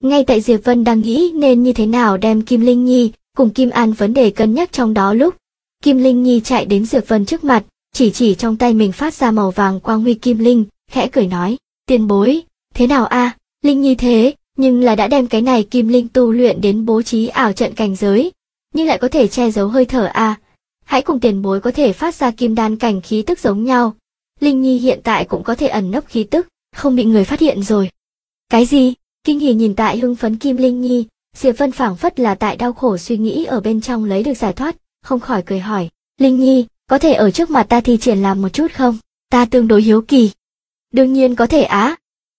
Ngay tại Diệp Vân đang nghĩ nên như thế nào đem Kim Linh Nhi cùng Kim An vấn đề cân nhắc trong đó lúc Kim Linh Nhi chạy đến Diệp Vân trước mặt, chỉ trong tay mình phát ra màu vàng quang huy kim linh, khẽ cười nói, tiền bối, thế nào a? Linh Nhi thế, nhưng là đã đem cái này kim linh tu luyện đến bố trí ảo trận cảnh giới, nhưng lại có thể che giấu hơi thở a. Hãy cùng tiền bối có thể phát ra kim đan cảnh khí tức giống nhau. Linh Nhi hiện tại cũng có thể ẩn nấp khí tức, không bị người phát hiện rồi. Cái gì? Kinh hỉ nhìn tại hưng phấn Kim Linh Nhi, Diệp Vân phảng phất là tại đau khổ suy nghĩ ở bên trong lấy được giải thoát, không khỏi cười hỏi, Linh Nhi, có thể ở trước mặt ta thi triển làm một chút không? Ta tương đối hiếu kỳ. Đương nhiên có thể á.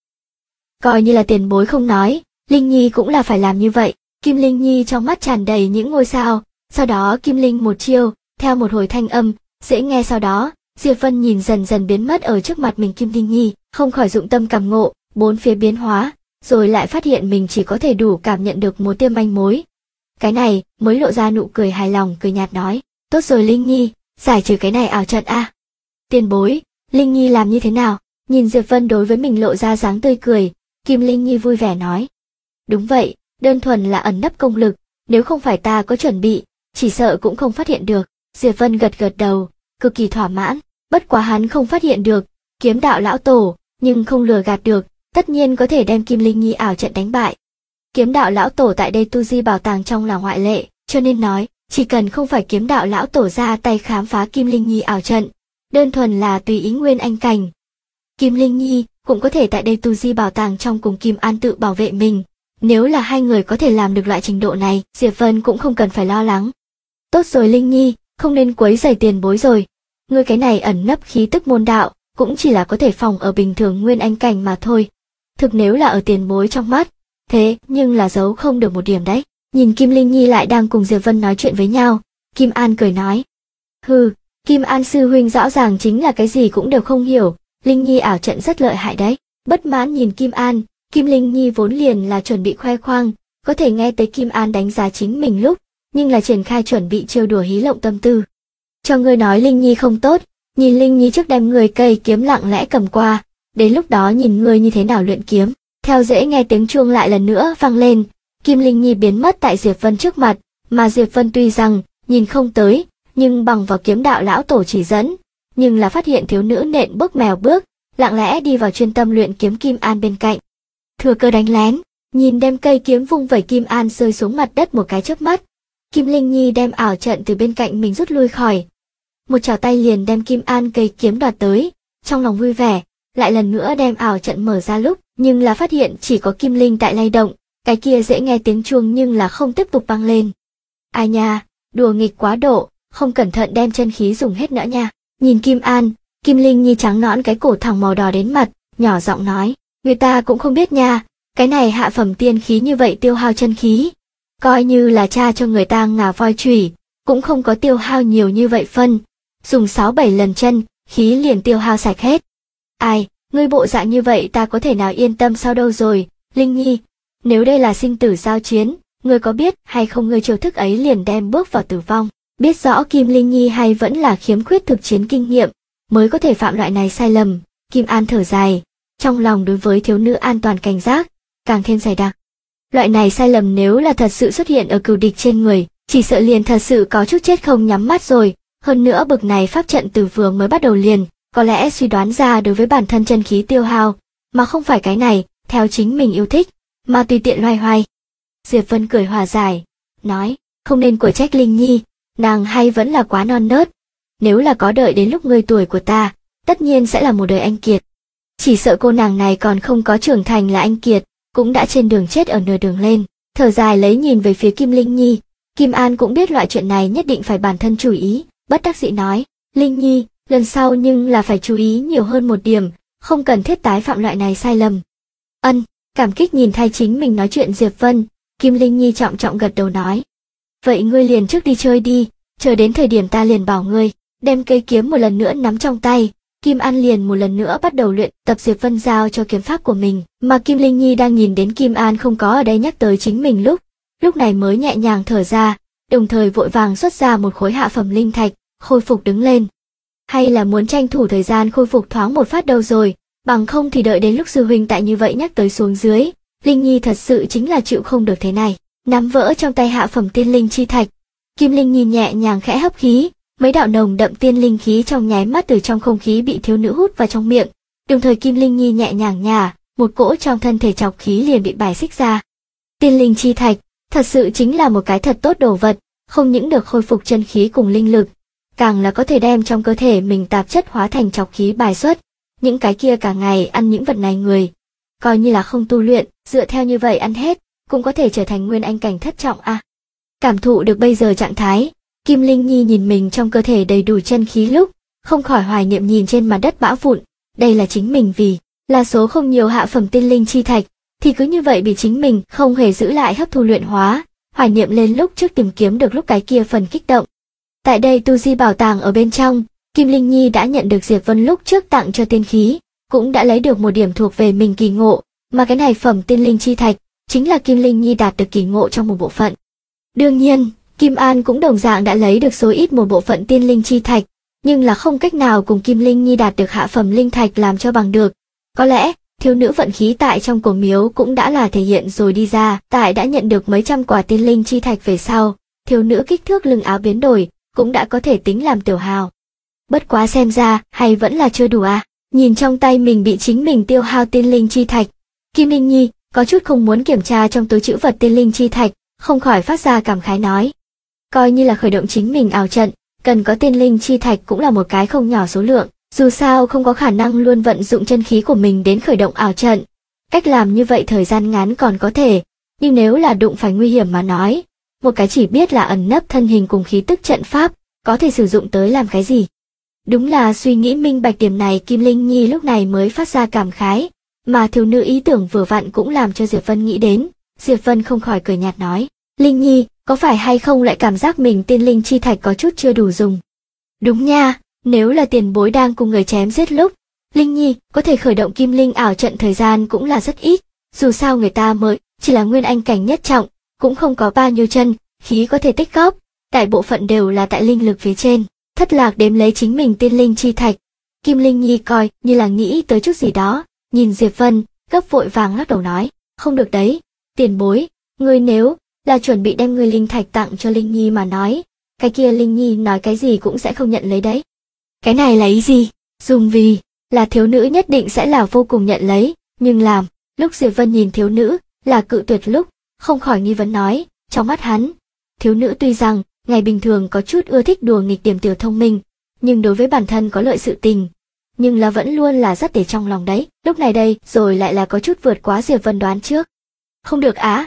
Coi như là tiền bối không nói, Linh Nhi cũng là phải làm như vậy. Kim Linh Nhi trong mắt tràn đầy những ngôi sao, sau đó Kim Linh một chiêu, theo một hồi thanh âm, dễ nghe sau đó, Diệp Vân nhìn dần dần biến mất ở trước mặt mình Kim Linh Nhi, không khỏi dụng tâm cảm ngộ, bốn phía biến hóa, rồi lại phát hiện mình chỉ có thể đủ cảm nhận được một tia manh mối. Cái này, mới lộ ra nụ cười hài lòng cười nhạt nói, tốt rồi Linh Nhi, giải trừ cái này ảo trận a. Tiền bối, Linh Nhi làm như thế nào? Nhìn Diệp Vân đối với mình lộ ra dáng tươi cười, Kim Linh Nhi vui vẻ nói. Đúng vậy, đơn thuần là ẩn nấp công lực, nếu không phải ta có chuẩn bị, chỉ sợ cũng không phát hiện được. Diệp Vân gật đầu, cực kỳ thỏa mãn, bất quá hắn không phát hiện được, kiếm đạo lão tổ, nhưng không lừa gạt được, tất nhiên có thể đem Kim Linh Nhi ảo trận đánh bại. Kiếm đạo lão tổ tại đây tu di bảo tàng trong là ngoại lệ, cho nên nói, chỉ cần không phải kiếm đạo lão tổ ra tay khám phá Kim Linh Nhi ảo trận, đơn thuần là tùy ý nguyên anh cảnh. Kim Linh Nhi cũng có thể tại đây tu di bảo tàng trong cùng Kim An tự bảo vệ mình, nếu là hai người có thể làm được loại trình độ này, Diệp Vân cũng không cần phải lo lắng. Tốt rồi Linh Nhi, không nên quấy rầy tiền bối rồi. Ngươi cái này ẩn nấp khí tức môn đạo, cũng chỉ là có thể phòng ở bình thường nguyên anh cảnh mà thôi. Thực nếu là ở tiền bối trong mắt, thế nhưng là giấu không được một điểm đấy. Nhìn Kim Linh Nhi lại đang cùng Diệp Vân nói chuyện với nhau, Kim An cười nói. Hừ, Kim An sư huynh rõ ràng chính là cái gì cũng đều không hiểu, Linh Nhi ảo trận rất lợi hại đấy. Bất mãn nhìn Kim An, Kim Linh Nhi vốn liền là chuẩn bị khoe khoang, có thể nghe tới Kim An đánh giá chính mình lúc, nhưng là triển khai chuẩn bị trêu đùa hí lộng tâm tư. Cho ngươi nói Linh Nhi không tốt, nhìn Linh Nhi trước đem người cây kiếm lặng lẽ cầm qua, đến lúc đó nhìn ngươi như thế nào luyện kiếm. Theo dễ nghe tiếng chuông lại lần nữa vang lên, Kim Linh Nhi biến mất tại Diệp Vân trước mặt, mà Diệp Vân tuy rằng nhìn không tới, nhưng bằng vào kiếm đạo lão tổ chỉ dẫn, nhưng là phát hiện thiếu nữ nện bước mèo bước, lặng lẽ đi vào chuyên tâm luyện kiếm Kim An bên cạnh. Thừa cơ đánh lén, nhìn đem cây kiếm vung vẩy Kim An rơi xuống mặt đất một cái chớp mắt. Kim Linh Nhi đem ảo trận từ bên cạnh mình rút lui khỏi. Một chảo tay liền đem Kim An cây kiếm đoạt tới, trong lòng vui vẻ, lại lần nữa đem ảo trận mở ra lúc, nhưng là phát hiện chỉ có Kim Linh tại lay động, cái kia dễ nghe tiếng chuông nhưng là không tiếp tục vang lên. Ai nha, đùa nghịch quá độ, không cẩn thận đem chân khí dùng hết nữa nha. Nhìn Kim An, Kim Linh Nhi trắng nõn cái cổ thẳng màu đỏ đến mặt, nhỏ giọng nói, người ta cũng không biết nha, cái này hạ phẩm tiên khí như vậy tiêu hao chân khí. Coi như là cha cho người ta ngà voi chùy, cũng không có tiêu hao nhiều như vậy phân, dùng 6-7 lần chân, khí liền tiêu hao sạch hết. Ai, ngươi bộ dạng như vậy ta có thể nào yên tâm sao đâu rồi, Linh Nhi, nếu đây là sinh tử giao chiến, ngươi có biết hay không ngươi chiêu thức ấy liền đem bước vào tử vong. Biết rõ Kim Linh Nhi hay vẫn là khiếm khuyết thực chiến kinh nghiệm, mới có thể phạm loại này sai lầm, Kim An thở dài, trong lòng đối với thiếu nữ an toàn cảnh giác, càng thêm dày đặc. Loại này sai lầm nếu là thật sự xuất hiện ở cừu địch trên người, chỉ sợ liền thật sự có chút chết không nhắm mắt rồi, hơn nữa bực này pháp trận từ vừa mới bắt đầu liền, có lẽ suy đoán ra đối với bản thân chân khí tiêu hao, mà không phải cái này, theo chính mình yêu thích, mà tùy tiện loay hoay. Diệp Vân cười hòa giải, nói, không nên của trách Linh Nhi, nàng hay vẫn là quá non nớt, nếu là có đợi đến lúc ngươi tuổi của ta, tất nhiên sẽ là một đời anh kiệt. Chỉ sợ cô nàng này còn không có trưởng thành là anh kiệt, cũng đã trên đường chết ở nửa đường lên, thở dài lấy nhìn về phía Kim Linh Nhi, Kim An cũng biết loại chuyện này nhất định phải bản thân chú ý, bất đắc dĩ nói, Linh Nhi, lần sau nhưng là phải chú ý nhiều hơn một điểm, không cần thiết tái phạm loại này sai lầm. Ân, cảm kích nhìn thay chính mình nói chuyện Diệp Vân, Kim Linh Nhi trọng trọng gật đầu nói. Vậy ngươi liền trước đi chơi đi, chờ đến thời điểm ta liền bảo ngươi, đem cây kiếm một lần nữa nắm trong tay. Kim An liền một lần nữa bắt đầu luyện tập Diệp Vân giao cho kiếm pháp của mình, mà Kim Linh Nhi đang nhìn đến Kim An không có ở đây nhắc tới chính mình lúc này mới nhẹ nhàng thở ra, đồng thời vội vàng xuất ra một khối hạ phẩm linh thạch, khôi phục đứng lên. Hay là muốn tranh thủ thời gian khôi phục thoáng một phát đâu rồi, bằng không thì đợi đến lúc sư huynh tại như vậy nhắc tới xuống dưới, Linh Nhi thật sự chính là chịu không được thế này. Nắm vỡ trong tay hạ phẩm tiên linh chi thạch, Kim Linh Nhi nhẹ nhàng khẽ hấp khí, mấy đạo nồng đậm tiên linh khí trong nháy mắt từ trong không khí bị thiếu nữ hút vào trong miệng, đồng thời Kim Linh Nhi nhẹ nhàng nhả, một cỗ trong thân thể trọc khí liền bị bài xích ra. Tiên linh chi thạch, thật sự chính là một cái thật tốt đồ vật, không những được khôi phục chân khí cùng linh lực, càng là có thể đem trong cơ thể mình tạp chất hóa thành trọc khí bài xuất. Những cái kia cả ngày ăn những vật này người, coi như là không tu luyện, dựa theo như vậy ăn hết, cũng có thể trở thành nguyên anh cảnh thất trọng a. Cảm thụ được bây giờ trạng thái, Kim Linh Nhi nhìn mình trong cơ thể đầy đủ chân khí lúc, không khỏi hoài niệm nhìn trên mặt đất bã vụn, đây là chính mình vì là số không nhiều hạ phẩm tiên linh chi thạch, thì cứ như vậy bị chính mình không hề giữ lại hấp thu luyện hóa, hoài niệm lên lúc trước tìm kiếm được lúc cái kia phần kích động. Tại đây tu di bảo tàng ở bên trong, Kim Linh Nhi đã nhận được Diệp Vân lúc trước tặng cho tiên khí, cũng đã lấy được một điểm thuộc về mình kỳ ngộ, mà cái này phẩm tiên linh chi thạch chính là Kim Linh Nhi đạt được kỳ ngộ trong một bộ phận. Đương nhiên, Kim An cũng đồng dạng đã lấy được số ít một bộ phận tiên linh chi thạch, nhưng là không cách nào cùng Kim Linh Nhi đạt được hạ phẩm linh thạch làm cho bằng được. Có lẽ, thiếu nữ vận khí tại trong cổ miếu cũng đã là thể hiện rồi đi ra, tại đã nhận được mấy trăm quả tiên linh chi thạch về sau, thiếu nữ kích thước lưng áo biến đổi, cũng đã có thể tính làm tiểu hào. Bất quá xem ra, hay vẫn là chưa đủ à, nhìn trong tay mình bị chính mình tiêu hao tiên linh chi thạch. Kim Linh Nhi có chút không muốn kiểm tra trong túi trữ vật tiên linh chi thạch, không khỏi phát ra cảm khái nói. Coi như là khởi động chính mình ảo trận, cần có tiên linh chi thạch cũng là một cái không nhỏ số lượng, dù sao không có khả năng luôn vận dụng chân khí của mình đến khởi động ảo trận. Cách làm như vậy thời gian ngắn còn có thể, nhưng nếu là đụng phải nguy hiểm mà nói, một cái chỉ biết là ẩn nấp thân hình cùng khí tức trận pháp, có thể sử dụng tới làm cái gì. Đúng là suy nghĩ minh bạch điểm này Kim Linh Nhi lúc này mới phát ra cảm khái, mà thiếu nữ ý tưởng vừa vặn cũng làm cho Diệp Vân nghĩ đến. Diệp Vân không khỏi cười nhạt nói, Linh Nhi, có phải hay không lại cảm giác mình tiên linh chi thạch có chút chưa đủ dùng? Đúng nha, nếu là tiền bối đang cùng người chém giết lúc, Linh Nhi có thể khởi động kim linh ảo trận thời gian cũng là rất ít, dù sao người ta mới chỉ là nguyên anh cảnh nhất trọng, cũng không có bao nhiêu chân khí có thể tích góp, đại bộ phận đều là tại linh lực phía trên. Thất Lạc đếm lấy chính mình tiên linh chi thạch. Kim Linh Nhi coi như là nghĩ tới chút gì đó, nhìn Diệp Vân, gấp vội vàng lắc đầu nói, không được đấy, tiền bối, ngươi nếu là chuẩn bị đem ngươi linh thạch tặng cho Linh Nhi mà nói, cái kia Linh Nhi nói cái gì cũng sẽ không nhận lấy đấy. Cái này là ý gì? Dùng vì là thiếu nữ nhất định sẽ là vô cùng nhận lấy, nhưng làm, lúc Diệp Vân nhìn thiếu nữ là cự tuyệt lúc, không khỏi nghi vấn nói, trong mắt hắn, thiếu nữ tuy rằng ngày bình thường có chút ưa thích đùa nghịch điểm tiểu thông minh, nhưng đối với bản thân có lợi sự tình, nhưng là vẫn luôn là rất để trong lòng đấy. Lúc này đây rồi lại là có chút vượt quá Diệp Vân đoán trước. Không được á.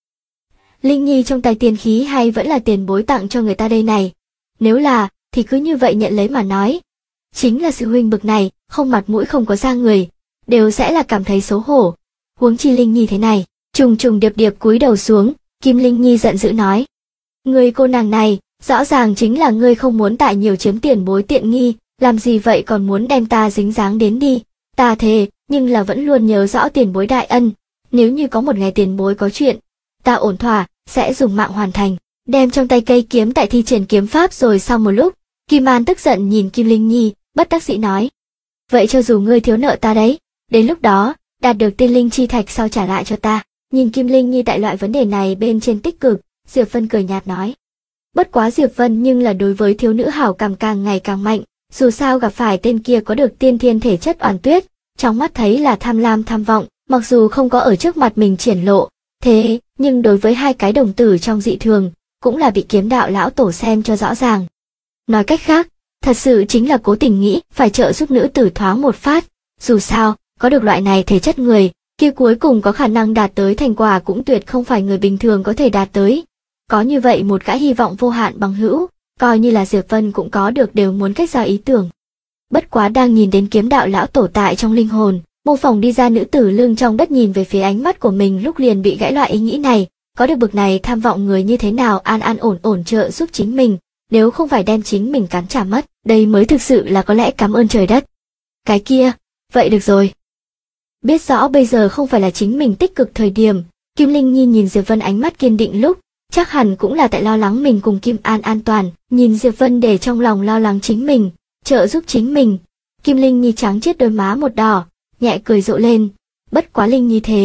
Linh Nhi trong tay tiền khí hay vẫn là tiền bối tặng cho người ta đây này? Nếu là, thì cứ như vậy nhận lấy mà nói. Chính là sự huynh bực này, không mặt mũi không có da người, đều sẽ là cảm thấy xấu hổ. Huống chi Linh Nhi thế này, trùng trùng điệp điệp cúi đầu xuống, Kim Linh Nhi giận dữ nói. Người cô nàng này, rõ ràng chính là ngươi không muốn tại nhiều chiếm tiền bối tiện nghi, làm gì vậy còn muốn đem ta dính dáng đến đi. Ta thề, nhưng là vẫn luôn nhớ rõ tiền bối đại ân, nếu như có một ngày tiền bối có chuyện, ta ổn thỏa, sẽ dùng mạng hoàn thành. Đem trong tay cây kiếm tại thi triển kiếm pháp rồi sau một lúc, Kim An tức giận nhìn Kim Linh Nhi, bất đắc dĩ nói. Vậy cho dù ngươi thiếu nợ ta đấy, đến lúc đó, đạt được tiên linh chi thạch sau trả lại cho ta. Nhìn Kim Linh Nhi tại loại vấn đề này bên trên tích cực, Diệp Vân cười nhạt nói. Bất quá Diệp Vân nhưng là đối với thiếu nữ hảo cảm càng ngày càng mạnh, dù sao gặp phải tên kia có được tiên thiên thể chất Oản Tuyết, trong mắt thấy là tham lam tham vọng, mặc dù không có ở trước mặt mình triển lộ, thế nhưng đối với hai cái đồng tử trong dị thường, cũng là bị kiếm đạo lão tổ xem cho rõ ràng. Nói cách khác, thật sự chính là cố tình nghĩ phải trợ giúp nữ tử thoáng một phát, dù sao, có được loại này thể chất người, kia cuối cùng có khả năng đạt tới thành quả cũng tuyệt không phải người bình thường có thể đạt tới. Có như vậy một gã hy vọng vô hạn bằng hữu, coi như là Diệp Vân cũng có được đều muốn cách giao ý tưởng. Bất quá đang nhìn đến kiếm đạo lão tổ tại trong linh hồn, mô phỏng đi ra nữ tử lưng trong đất nhìn về phía ánh mắt của mình lúc liền bị gãy loại ý nghĩ này, có được bực này tham vọng người như thế nào an an ổn ổn trợ giúp chính mình, nếu không phải đem chính mình cắn trả mất, đây mới thực sự là có lẽ cảm ơn trời đất. Cái kia, vậy được rồi. Biết rõ bây giờ không phải là chính mình tích cực thời điểm, Kim Linh Nhi nhìn Diệp Vân ánh mắt kiên định lúc, chắc hẳn cũng là tại lo lắng mình cùng Kim An an toàn, nhìn Diệp Vân để trong lòng lo lắng chính mình, trợ giúp chính mình. Kim Linh Nhi trắng chết đôi má một đỏ, nhẹ cười rộ lên, bất quá Linh Nhi thế,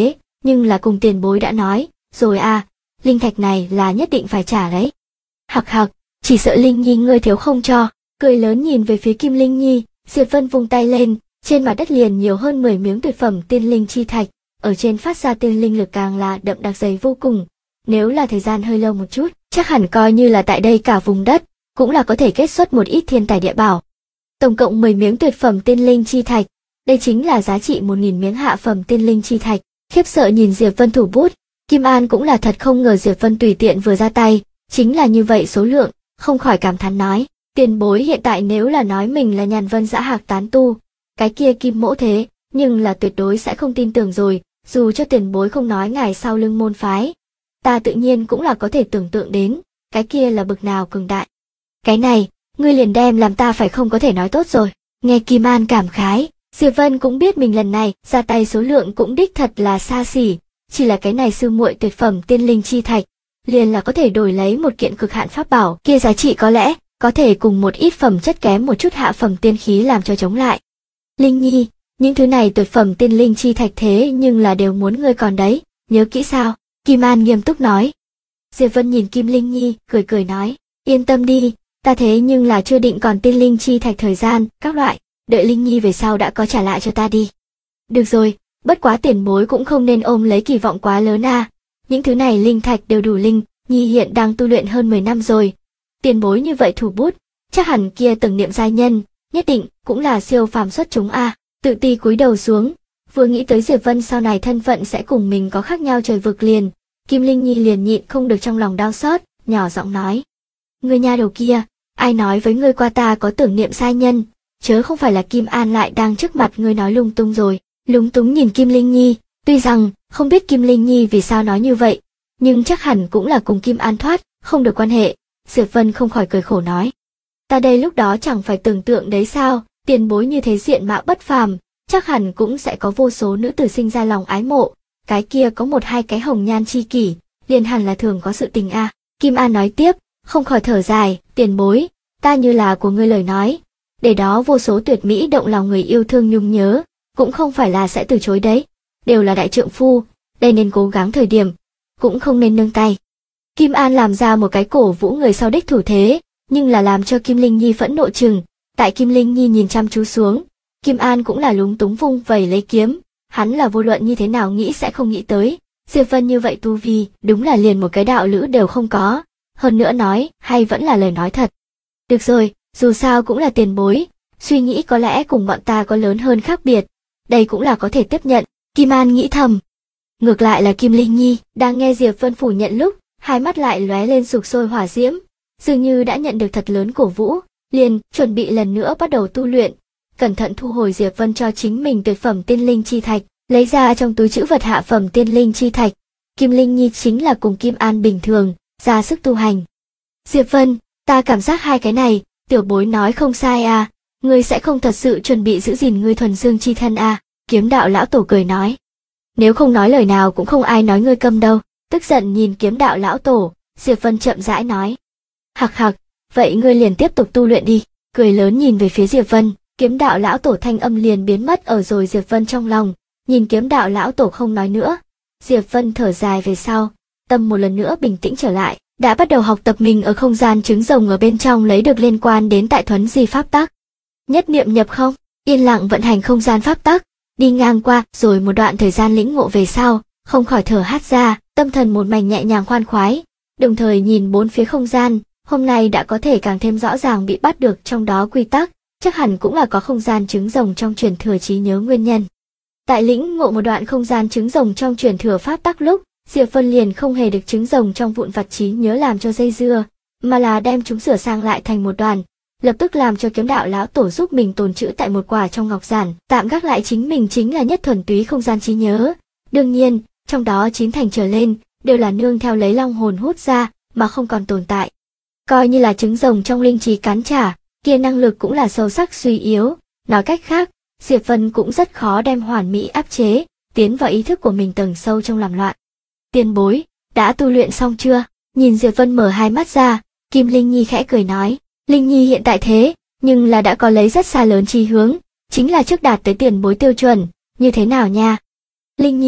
nhưng là cùng tiền bối đã nói, rồi à, linh thạch này là nhất định phải trả đấy. Hặc hặc, chỉ sợ Linh Nhi ngươi thiếu không cho, cười lớn nhìn về phía Kim Linh Nhi, Diệp Vân vung tay lên, trên mặt đất liền nhiều hơn 10 miếng tuyệt phẩm tiên linh chi thạch, ở trên phát ra tiên linh lực càng là đậm đặc dày vô cùng. Nếu là thời gian hơi lâu một chút, chắc hẳn coi như là tại đây cả vùng đất, cũng là có thể kết xuất một ít thiên tài địa bảo. Tổng cộng 10 miếng tuyệt phẩm tiên linh chi thạch, đây chính là giá trị 1000 miếng hạ phẩm tiên linh chi thạch. Khiếp sợ nhìn Diệp Vân thủ bút, Kim An cũng là thật không ngờ Diệp Vân tùy tiện vừa ra tay, chính là như vậy số lượng, không khỏi cảm thán nói, tiền bối hiện tại nếu là nói mình là Nhàn Vân Dã Hạc tán tu, cái kia Kim mỗ thế, nhưng là tuyệt đối sẽ không tin tưởng rồi, dù cho tiền bối không nói ngài sau lưng môn phái. Ta tự nhiên cũng là có thể tưởng tượng đến, cái kia là bực nào cường đại. Cái này, ngươi liền đem làm ta phải không có thể nói tốt rồi. Nghe Kim An cảm khái, Diệp Vân cũng biết mình lần này ra tay số lượng cũng đích thật là xa xỉ, chỉ là cái này sư muội tuyệt phẩm tiên linh chi thạch, liền là có thể đổi lấy một kiện cực hạn pháp bảo, kia giá trị có lẽ có thể cùng một ít phẩm chất kém một chút hạ phẩm tiên khí làm cho chống lại. Linh Nhi, những thứ này tuyệt phẩm tiên linh chi thạch thế nhưng là đều muốn ngươi còn đấy, nhớ kỹ sao? Kim An nghiêm túc nói. Diệp Vân nhìn Kim Linh Nhi, cười cười nói, yên tâm đi, ta thế nhưng là chưa định còn tiên linh chi thạch thời gian, các loại, đợi Linh Nhi về sau đã có trả lại cho ta đi. Được rồi, bất quá tiền bối cũng không nên ôm lấy kỳ vọng quá lớn à, những thứ này linh thạch đều đủ. Linh Nhi hiện đang tu luyện hơn 10 năm rồi. Tiền bối như vậy thủ bút, chắc hẳn kia từng niệm giai nhân, nhất định cũng là siêu phàm xuất chúng à. Tự ti cúi đầu xuống, vừa nghĩ tới Diệp Vân sau này thân phận sẽ cùng mình có khác nhau trời vực liền, Kim Linh Nhi liền nhịn không được trong lòng đau xót, nhỏ giọng nói. Ngươi nha đầu kia, ai nói với ngươi qua ta có tưởng niệm sai nhân, chớ không phải là Kim An lại đang trước mặt ngươi nói lung tung rồi. Lúng túng nhìn Kim Linh Nhi, tuy rằng không biết Kim Linh Nhi vì sao nói như vậy, nhưng chắc hẳn cũng là cùng Kim An thoát không được quan hệ. Diệp Vân không khỏi cười khổ nói. Ta đây lúc đó chẳng phải tưởng tượng đấy sao, tiền bối như thế diện mạo bất phàm, chắc hẳn cũng sẽ có vô số nữ tử sinh ra lòng ái mộ, cái kia có một hai cái hồng nhan chi kỷ, liền hẳn là thường có sự tình a. Kim An nói tiếp, không khỏi thở dài, tiền bối, ta như là của ngươi lời nói, để đó vô số tuyệt mỹ động lòng người yêu thương nhung nhớ, cũng không phải là sẽ từ chối đấy, đều là đại trượng phu, đây nên cố gắng thời điểm, cũng không nên nương tay. Kim An làm ra một cái cổ vũ người sau đích thủ thế, nhưng là làm cho Kim Linh Nhi phẫn nộ chừng. Tại Kim Linh Nhi nhìn chăm chú xuống, Kim An cũng là lúng túng vung vẩy lấy kiếm, hắn là vô luận như thế nào nghĩ sẽ không nghĩ tới, Diệp Vân như vậy tu vi, đúng là liền một cái đạo lữ đều không có, hơn nữa nói, hay vẫn là lời nói thật. Được rồi, dù sao cũng là tiền bối, suy nghĩ có lẽ cùng bọn ta có lớn hơn khác biệt, đây cũng là có thể tiếp nhận, Kim An nghĩ thầm. Ngược lại là Kim Linh Nhi, đang nghe Diệp Vân phủ nhận lúc, hai mắt lại lóe lên sục sôi hỏa diễm, dường như đã nhận được thật lớn cổ vũ, liền chuẩn bị lần nữa bắt đầu tu luyện, cẩn thận thu hồi Diệp Vân cho chính mình tuyệt phẩm tiên linh chi thạch, lấy ra trong túi trữ vật hạ phẩm tiên linh chi thạch. Kim Linh Nhi chính là cùng Kim An bình thường, ra sức tu hành. Diệp Vân, ta cảm giác hai cái này, tiểu bối nói không sai à, ngươi sẽ không thật sự chuẩn bị giữ gìn ngươi thuần dương chi thân à, Kiếm Đạo lão tổ cười nói. Nếu không nói lời nào cũng không ai nói ngươi câm đâu, tức giận nhìn Kiếm Đạo lão tổ, Diệp Vân chậm rãi nói. Hặc hặc, vậy ngươi liền tiếp tục tu luyện đi, cười lớn nhìn về phía Diệp Vân, Kiếm Đạo lão tổ thanh âm liền biến mất ở rồi Diệp Vân trong lòng, nhìn Kiếm Đạo lão tổ không nói nữa, Diệp Vân thở dài về sau, tâm một lần nữa bình tĩnh trở lại, đã bắt đầu học tập mình ở không gian trứng rồng ở bên trong lấy được liên quan đến tại thuấn di pháp tắc. Nhất niệm nhập không, yên lặng vận hành không gian pháp tắc, đi ngang qua rồi một đoạn thời gian lĩnh ngộ về sau, không khỏi thở hắt ra, tâm thần một mảnh nhẹ nhàng khoan khoái, đồng thời nhìn bốn phía không gian, hôm nay đã có thể càng thêm rõ ràng bị bắt được trong đó quy tắc, chắc hẳn cũng là có không gian trứng rồng trong truyền thừa trí nhớ nguyên nhân. Tại lĩnh ngộ một đoạn không gian trứng rồng trong truyền thừa pháp tắc lúc, Diệp Vân liền không hề được trứng rồng trong vụn vặt trí nhớ làm cho dây dưa, mà là đem chúng sửa sang lại thành một đoàn, lập tức làm cho Kiếm Đạo lão tổ giúp mình tồn trữ tại một quả trong ngọc giản, tạm gác lại chính mình chính là nhất thuần túy không gian trí nhớ. Đương nhiên, trong đó 9 thành trở lên đều là nương theo lấy long hồn hút ra mà không còn tồn tại. Coi như là trứng rồng trong linh trí cắn trả, kia năng lực cũng là sâu sắc suy yếu, nói cách khác, Diệp Vân cũng rất khó đem hoàn mỹ áp chế, tiến vào ý thức của mình tầng sâu trong làm loạn. Tiền bối, đã tu luyện xong chưa? Nhìn Diệp Vân mở hai mắt ra, Kim Linh Nhi khẽ cười nói, Linh Nhi hiện tại thế, nhưng là đã có lấy rất xa lớn chí hướng, chính là trước đạt tới tiền bối tiêu chuẩn, như thế nào nha? Linh Nhi,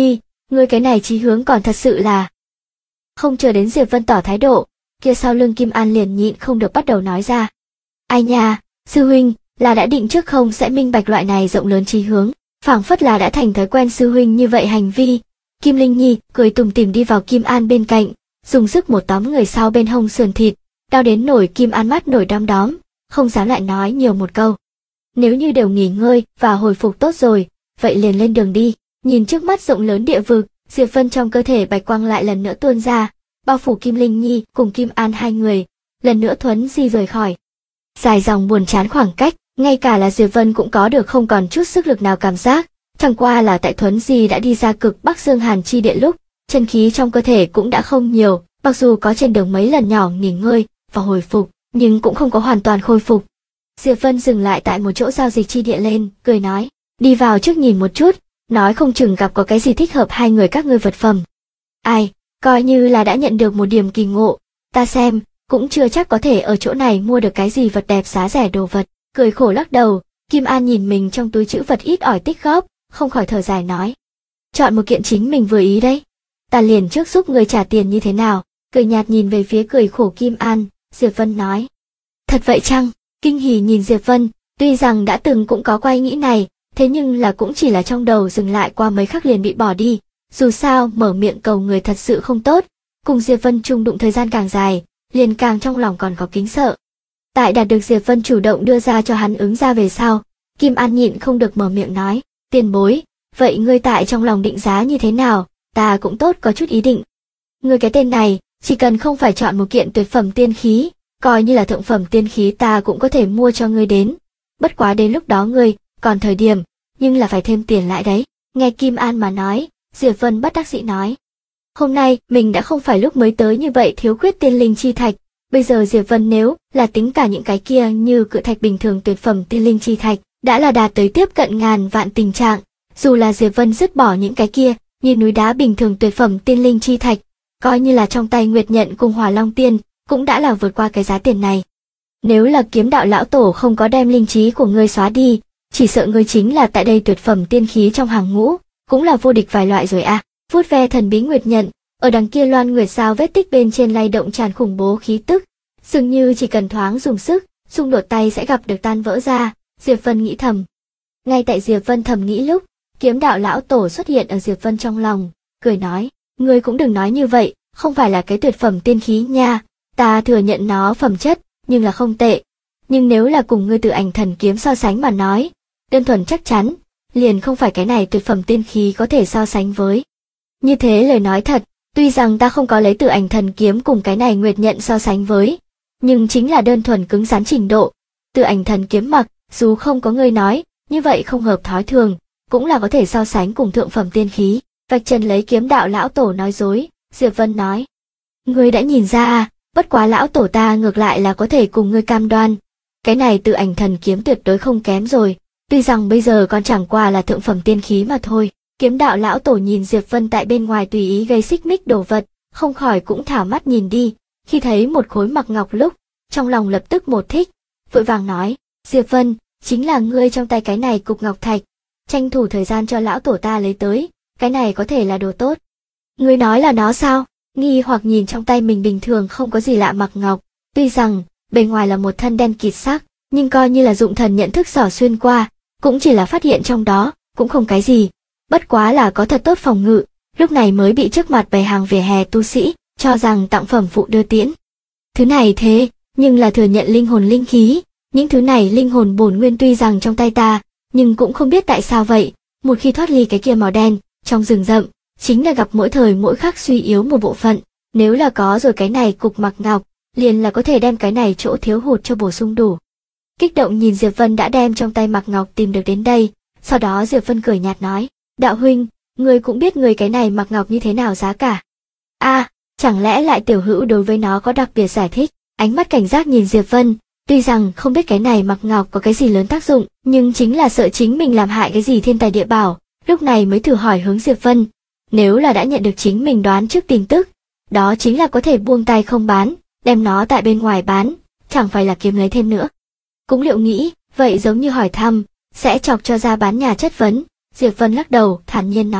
Ngươi cái này chí hướng còn thật sự là... Không chờ đến Diệp Vân tỏ thái độ, kia sau lưng Kim An liền nhịn không được bắt đầu nói ra. Ai nha, sư huynh, là đã định trước không sẽ minh bạch loại này rộng lớn chí hướng, phảng phất là đã thành thói quen sư huynh như vậy hành vi. Kim Linh Nhi cười tủm tỉm đi vào Kim An bên cạnh, dùng sức một tóm người sau bên hông sườn thịt, đau đến nổi Kim An mắt nổi đom đóm, không dám lại nói nhiều một câu. Nếu như đều nghỉ ngơi và hồi phục tốt rồi, vậy liền lên đường đi. Nhìn trước mắt rộng lớn địa vực, Diệp Vân trong cơ thể bạch quang lại lần nữa tuôn ra, bao phủ Kim Linh Nhi cùng Kim An hai người, lần nữa thuấn di rời khỏi. Dài dòng buồn chán khoảng cách, ngay cả là Diệp Vân cũng có được không còn chút sức lực nào cảm giác, chẳng qua là tại thuấn di đã đi ra cực Bắc Dương Hàn chi địa lúc, chân khí trong cơ thể cũng đã không nhiều, mặc dù có trên đường mấy lần nhỏ nghỉ ngơi và hồi phục, nhưng cũng không có hoàn toàn khôi phục. Diệp Vân dừng lại tại một chỗ giao dịch chi địa lên, cười nói, đi vào trước nhìn một chút, nói không chừng gặp có cái gì thích hợp hai người các ngươi vật phẩm. Ai, coi như là đã nhận được một điểm kỳ ngộ, ta xem, cũng chưa chắc có thể ở chỗ này mua được cái gì vật đẹp giá rẻ đồ vật. Cười khổ lắc đầu, Kim An nhìn mình trong túi trữ vật ít ỏi tích góp, không khỏi thở dài nói. Chọn một kiện chính mình vừa ý đấy. Ta liền trước giúp người trả tiền như thế nào, cười nhạt nhìn về phía cười khổ Kim An, Diệp Vân nói. Thật vậy chăng? Kinh hỉ nhìn Diệp Vân, tuy rằng đã từng cũng có quay nghĩ này, thế nhưng là cũng chỉ là trong đầu dừng lại qua mấy khắc liền bị bỏ đi. Dù sao mở miệng cầu người thật sự không tốt, cùng Diệp Vân chung đụng thời gian càng dài, liền càng trong lòng còn có kính sợ. Tại đạt được Diệp Vân chủ động đưa ra cho hắn ứng ra về sau, Kim An nhịn không được mở miệng nói, tiền bối, vậy ngươi tại trong lòng định giá như thế nào, ta cũng tốt có chút ý định. Ngươi cái tên này, chỉ cần không phải chọn một kiện tuyệt phẩm tiên khí, coi như là thượng phẩm tiên khí ta cũng có thể mua cho ngươi đến. Bất quá đến lúc đó ngươi, còn thời điểm, nhưng là phải thêm tiền lại đấy. Nghe Kim An mà nói, Diệp Vân bất đắc dĩ nói. Hôm nay, mình đã không phải lúc mới tới như vậy thiếu khuyết tiên linh chi thạch. Bây giờ Diệp Vân nếu là tính cả những cái kia như cự thạch bình thường tuyệt phẩm tiên linh chi thạch, đã là đạt tới tiếp cận ngàn vạn tình trạng. Dù là Diệp Vân dứt bỏ những cái kia, như núi đá bình thường tuyệt phẩm tiên linh chi thạch, coi như là trong tay Nguyệt Nhận cùng Hỏa Long Tiên, cũng đã là vượt qua cái giá tiền này. Nếu là Kiếm Đạo lão tổ không có đem linh trí của ngươi xóa đi, chỉ sợ ngươi chính là tại đây tuyệt phẩm tiên khí trong hàng ngũ, cũng là vô địch vài loại rồi à. Vuốt ve thần bí Nguyệt Nhận, ở đằng kia loan nguyệt sao vết tích bên trên lay động tràn khủng bố khí tức, dường như chỉ cần thoáng dùng sức, xung đột tay sẽ gặp được tan vỡ ra. Diệp Vân nghĩ thầm. Ngay tại Diệp Vân thầm nghĩ lúc, Kiếm Đạo lão tổ xuất hiện ở Diệp Vân trong lòng, cười nói, ngươi cũng đừng nói như vậy, không phải là cái tuyệt phẩm tiên khí nha, ta thừa nhận nó phẩm chất, nhưng là không tệ. Nhưng nếu là cùng ngươi Tự Ảnh Thần Kiếm so sánh mà nói, đơn thuần chắc chắn, liền không phải cái này tuyệt phẩm tiên khí có thể so sánh với. Như thế lời nói thật, tuy rằng ta không có lấy Tự Ảnh Thần Kiếm cùng cái này Nguyệt Nhận so sánh với, nhưng chính là đơn thuần cứng rắn trình độ. Tự Ảnh Thần Kiếm mặc, dù không có ngươi nói, như vậy không hợp thói thường, cũng là có thể so sánh cùng thượng phẩm tiên khí. Vạch trần lấy Kiếm Đạo lão tổ nói dối, Diệp Vân nói. Ngươi đã nhìn ra à, bất quá lão tổ ta ngược lại là có thể cùng ngươi cam đoan. Cái này Tự Ảnh Thần Kiếm tuyệt đối không kém rồi, tuy rằng bây giờ còn chẳng qua là thượng phẩm tiên khí mà thôi. Kiếm Đạo lão tổ nhìn Diệp Vân tại bên ngoài tùy ý gây xích mích đồ vật, không khỏi cũng thả mắt nhìn đi, khi thấy một khối mặc ngọc lúc, trong lòng lập tức một thích, vội vàng nói, Diệp Vân, chính là ngươi trong tay cái này cục ngọc thạch, tranh thủ thời gian cho lão tổ ta lấy tới, cái này có thể là đồ tốt. Ngươi nói là nó sao? Nghi hoặc nhìn trong tay mình bình thường không có gì lạ mặc ngọc, tuy rằng bề ngoài là một thân đen kịt sắc, nhưng coi như là dụng thần nhận thức xỏ xuyên qua, cũng chỉ là phát hiện trong đó, cũng không cái gì. Bất quá là có thật tốt phòng ngự, lúc này mới bị trước mặt bày hàng vỉa hè tu sĩ, cho rằng tặng phẩm phụ đưa tiễn. Thứ này thế, nhưng là thừa nhận linh hồn linh khí, những thứ này linh hồn bổn nguyên tuy rằng trong tay ta, nhưng cũng không biết tại sao vậy, một khi thoát ly cái kia màu đen, trong rừng rậm, chính là gặp mỗi thời mỗi khắc suy yếu một bộ phận, nếu là có rồi cái này cục mặc ngọc, liền là có thể đem cái này chỗ thiếu hụt cho bổ sung đủ. Kích động nhìn Diệp Vân đã đem trong tay mặc ngọc tìm được đến đây, sau đó Diệp Vân cười nhạt nói, đạo huynh, ngươi cũng biết người cái này mặc ngọc như thế nào giá cả. A, chẳng lẽ lại tiểu hữu đối với nó có đặc biệt giải thích, ánh mắt cảnh giác nhìn Diệp Vân, tuy rằng không biết cái này mặc ngọc có cái gì lớn tác dụng, nhưng chính là sợ chính mình làm hại cái gì thiên tài địa bảo, lúc này mới thử hỏi hướng Diệp Vân. Nếu là đã nhận được chính mình đoán trước tin tức, đó chính là có thể buông tay không bán, đem nó tại bên ngoài bán, chẳng phải là kiếm lấy thêm nữa. Cũng liệu nghĩ, vậy giống như hỏi thăm, sẽ chọc cho ra bán nhà chất vấn. Diệp Vân lắc đầu, thản nhiên nói,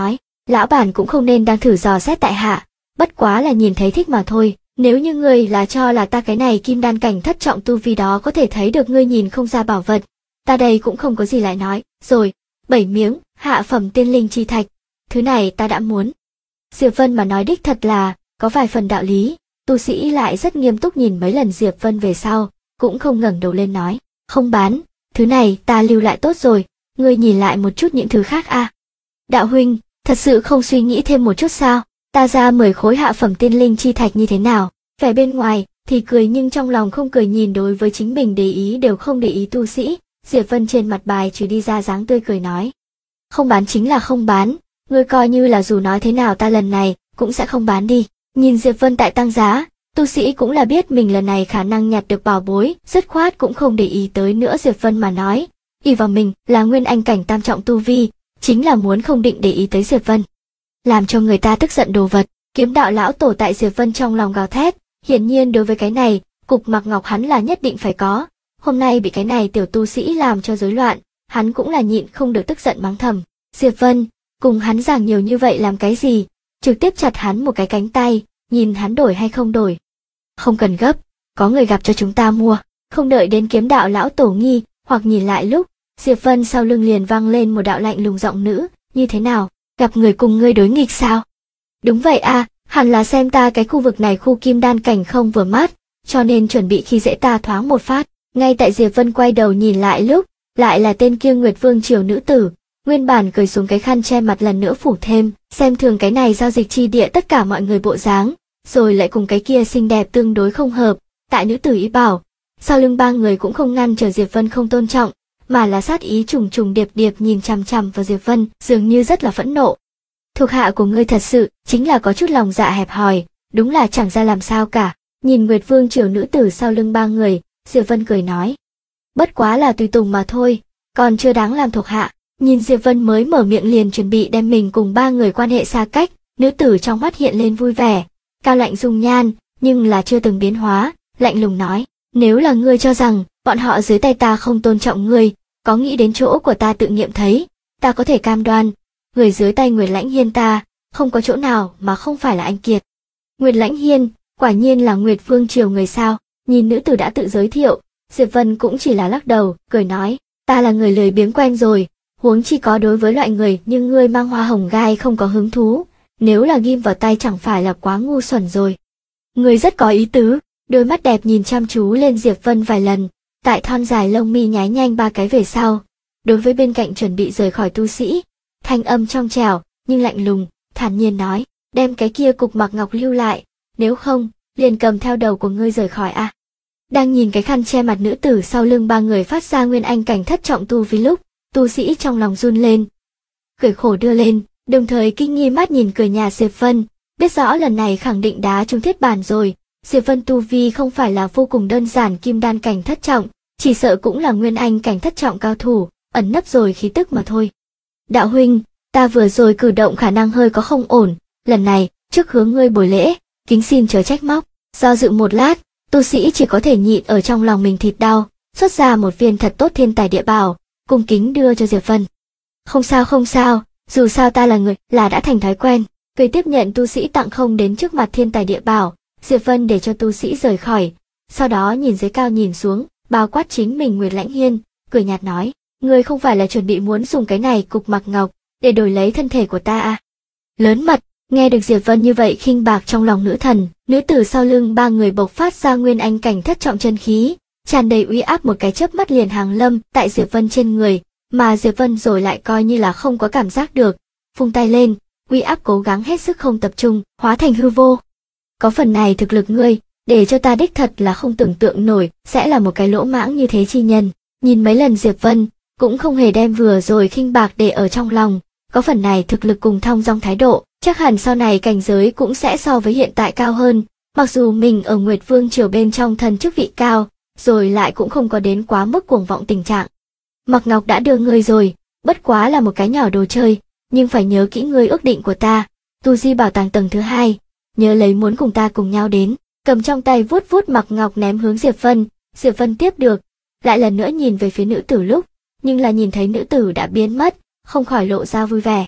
lão bản cũng không nên đang thử dò xét tại hạ, bất quá là nhìn thấy thích mà thôi. Nếu như ngươi là cho là ta cái này kim đan cảnh thất trọng tu vi đó có thể thấy được ngươi nhìn không ra bảo vật, ta đây cũng không có gì lại nói. Rồi, 7 miếng hạ phẩm tiên linh chi thạch, thứ này ta đã muốn. Diệp Vân mà nói đích thật là có vài phần đạo lý. Tu sĩ lại rất nghiêm túc nhìn mấy lần Diệp Vân về sau, cũng không ngẩng đầu lên nói, không bán, thứ này ta lưu lại tốt rồi, ngươi nhìn lại một chút những thứ khác a. Đạo huynh, thật sự không suy nghĩ thêm một chút sao? Ta ra 10 khối hạ phẩm tiên linh chi thạch như thế nào? Vẻ bên ngoài thì cười nhưng trong lòng không cười, nhìn đối với chính mình để ý đều không để ý tu sĩ, Diệp Vân trên mặt bài trừ đi ra dáng tươi cười nói, không bán chính là không bán, ngươi coi như là dù nói thế nào ta lần này cũng sẽ không bán đi. Nhìn Diệp Vân tại tăng giá, tu sĩ cũng là biết mình lần này khả năng nhặt được bảo bối, dứt khoát cũng không để ý tới nữa Diệp Vân mà nói, ỷ vào mình là nguyên anh cảnh tam trọng tu vi, chính là muốn không định để ý tới Diệp Vân. Làm cho người ta tức giận đồ vật. Kiếm đạo lão tổ tại Diệp Vân trong lòng gào thét, hiển nhiên đối với cái này, cục mặc ngọc hắn là nhất định phải có. Hôm nay bị cái này tiểu tu sĩ làm cho rối loạn, hắn cũng là nhịn không được tức giận mắng thầm. Diệp Vân, cùng hắn giảng nhiều như vậy làm cái gì? Trực tiếp chặt hắn một cái cánh tay, nhìn hắn đổi hay không đổi. Không cần gấp, có người gặp cho chúng ta mua. Không đợi đến kiếm đạo lão tổ nghi, hoặc nhìn lại lúc, Diệp Vân sau lưng liền vang lên một đạo lạnh lùng giọng nữ, như thế nào, gặp người cùng ngươi đối nghịch sao? Đúng vậy a, hẳn là xem ta cái khu vực này khu kim đan cảnh không vừa mắt, cho nên chuẩn bị khi dễ ta thoáng một phát. Ngay tại Diệp Vân quay đầu nhìn lại lúc, lại là tên kia Nguyệt Vương triều nữ tử, nguyên bản cởi xuống cái khăn che mặt lần nữa phủ thêm, xem thường cái này giao dịch chi địa tất cả mọi người bộ dáng, rồi lại cùng cái kia xinh đẹp tương đối không hợp. Tại nữ tử ý bảo, sau lưng ba người cũng không ngăn trở Diệp Vân không tôn trọng, mà là sát ý trùng trùng điệp điệp nhìn chằm chằm vào Diệp Vân, dường như rất là phẫn nộ. Thuộc hạ của ngươi thật sự chính là có chút lòng dạ hẹp hòi, đúng là chẳng ra làm sao cả. Nhìn Nguyệt Vương triều nữ tử sau lưng ba người, Diệp Vân cười nói, bất quá là tùy tùng mà thôi, còn chưa đáng làm thuộc hạ. Nhìn Diệp Vân mới mở miệng liền chuẩn bị đem mình cùng ba người quan hệ xa cách, nữ tử trong mắt hiện lên vui vẻ, cao lạnh dung nhan, nhưng là chưa từng biến hóa, lạnh lùng nói, nếu là ngươi cho rằng bọn họ dưới tay ta không tôn trọng ngươi, có nghĩ đến chỗ của ta tự nghiệm thấy, ta có thể cam đoan, người dưới tay Nguyệt Lãnh Hiên ta, không có chỗ nào mà không phải là anh kiệt. Nguyệt Lãnh Hiên, quả nhiên là Nguyệt Vương triều người sao? Nhìn nữ tử đã tự giới thiệu, Diệp Vân cũng chỉ là lắc đầu, cười nói, ta là người lười biếng quen rồi, huống chi có đối với loại người như ngươi mang hoa hồng gai không có hứng thú, nếu là ghim vào tay chẳng phải là quá ngu xuẩn rồi. Ngươi rất có ý tứ, đôi mắt đẹp nhìn chăm chú lên Diệp Vân vài lần, tại thon dài lông mi nháy nhanh ba cái về sau, đối với bên cạnh chuẩn bị rời khỏi tu sĩ, thanh âm trong trẻo nhưng lạnh lùng, thản nhiên nói, đem cái kia cục mặc ngọc lưu lại, nếu không, liền cầm theo đầu của ngươi rời khỏi a. Đang nhìn cái khăn che mặt nữ tử sau lưng ba người phát ra nguyên anh cảnh thất trọng tu vi lúc, tu sĩ trong lòng run lên, cười khổ đưa lên, đồng thời kinh nghi mắt nhìn cửa nhà Diệp Vân, biết rõ lần này khẳng định đá trúng thiết bản rồi. Diệp Vân tu vi không phải là vô cùng đơn giản kim đan cảnh thất trọng, chỉ sợ cũng là nguyên anh cảnh thất trọng cao thủ, ẩn nấp rồi khí tức mà thôi. Đạo huynh, ta vừa rồi cử động khả năng hơi có không ổn, lần này, trước hướng ngươi buổi lễ, kính xin chớ trách móc. Do dự một lát, tu sĩ chỉ có thể nhịn ở trong lòng mình thịt đau, xuất ra một viên thật tốt thiên tài địa bảo, cung kính đưa cho Diệp Vân. Không sao, dù sao ta là người, là đã thành thói quen, cười tiếp nhận tu sĩ tặng không đến trước mặt thiên tài địa bảo. Diệp Vân để cho tu sĩ rời khỏi, sau đó nhìn dưới cao nhìn xuống, bao quát chính mình Nguyệt Lãnh Hiên, cười nhạt nói, ngươi không phải là chuẩn bị muốn dùng cái này cục mặc ngọc, để đổi lấy thân thể của ta à? Lớn mật, nghe được Diệp Vân như vậy khinh bạc trong lòng nữ thần, nữ tử sau lưng ba người bộc phát ra nguyên anh cảnh thất trọng chân khí, tràn đầy uy áp một cái chớp mắt liền hàng lâm tại Diệp Vân trên người, mà Diệp Vân rồi lại coi như là không có cảm giác được, vung tay lên, uy áp cố gắng hết sức không tập trung, hóa thành hư vô. Có phần này thực lực ngươi, để cho ta đích thật là không tưởng tượng nổi, sẽ là một cái lỗ mãng như thế chi nhân. Nhìn mấy lần Diệp Vân, cũng không hề đem vừa rồi khinh bạc để ở trong lòng, có phần này thực lực cùng thong dong thái độ, chắc hẳn sau này cảnh giới cũng sẽ so với hiện tại cao hơn, mặc dù mình ở Nguyệt Vương triều bên trong thần chức vị cao, rồi lại cũng không có đến quá mức cuồng vọng tình trạng. Mặc Ngọc đã đưa ngươi rồi, bất quá là một cái nhỏ đồ chơi, nhưng phải nhớ kỹ ngươi ước định của ta, tu di bảo tàng tầng thứ 2. Nhớ lấy muốn cùng ta cùng nhau đến, cầm trong tay vuốt vuốt Mặc Ngọc ném hướng Diệp Vân tiếp được, lại lần nữa nhìn về phía nữ tử lúc, nhưng là nhìn thấy nữ tử đã biến mất, không khỏi lộ ra vui vẻ.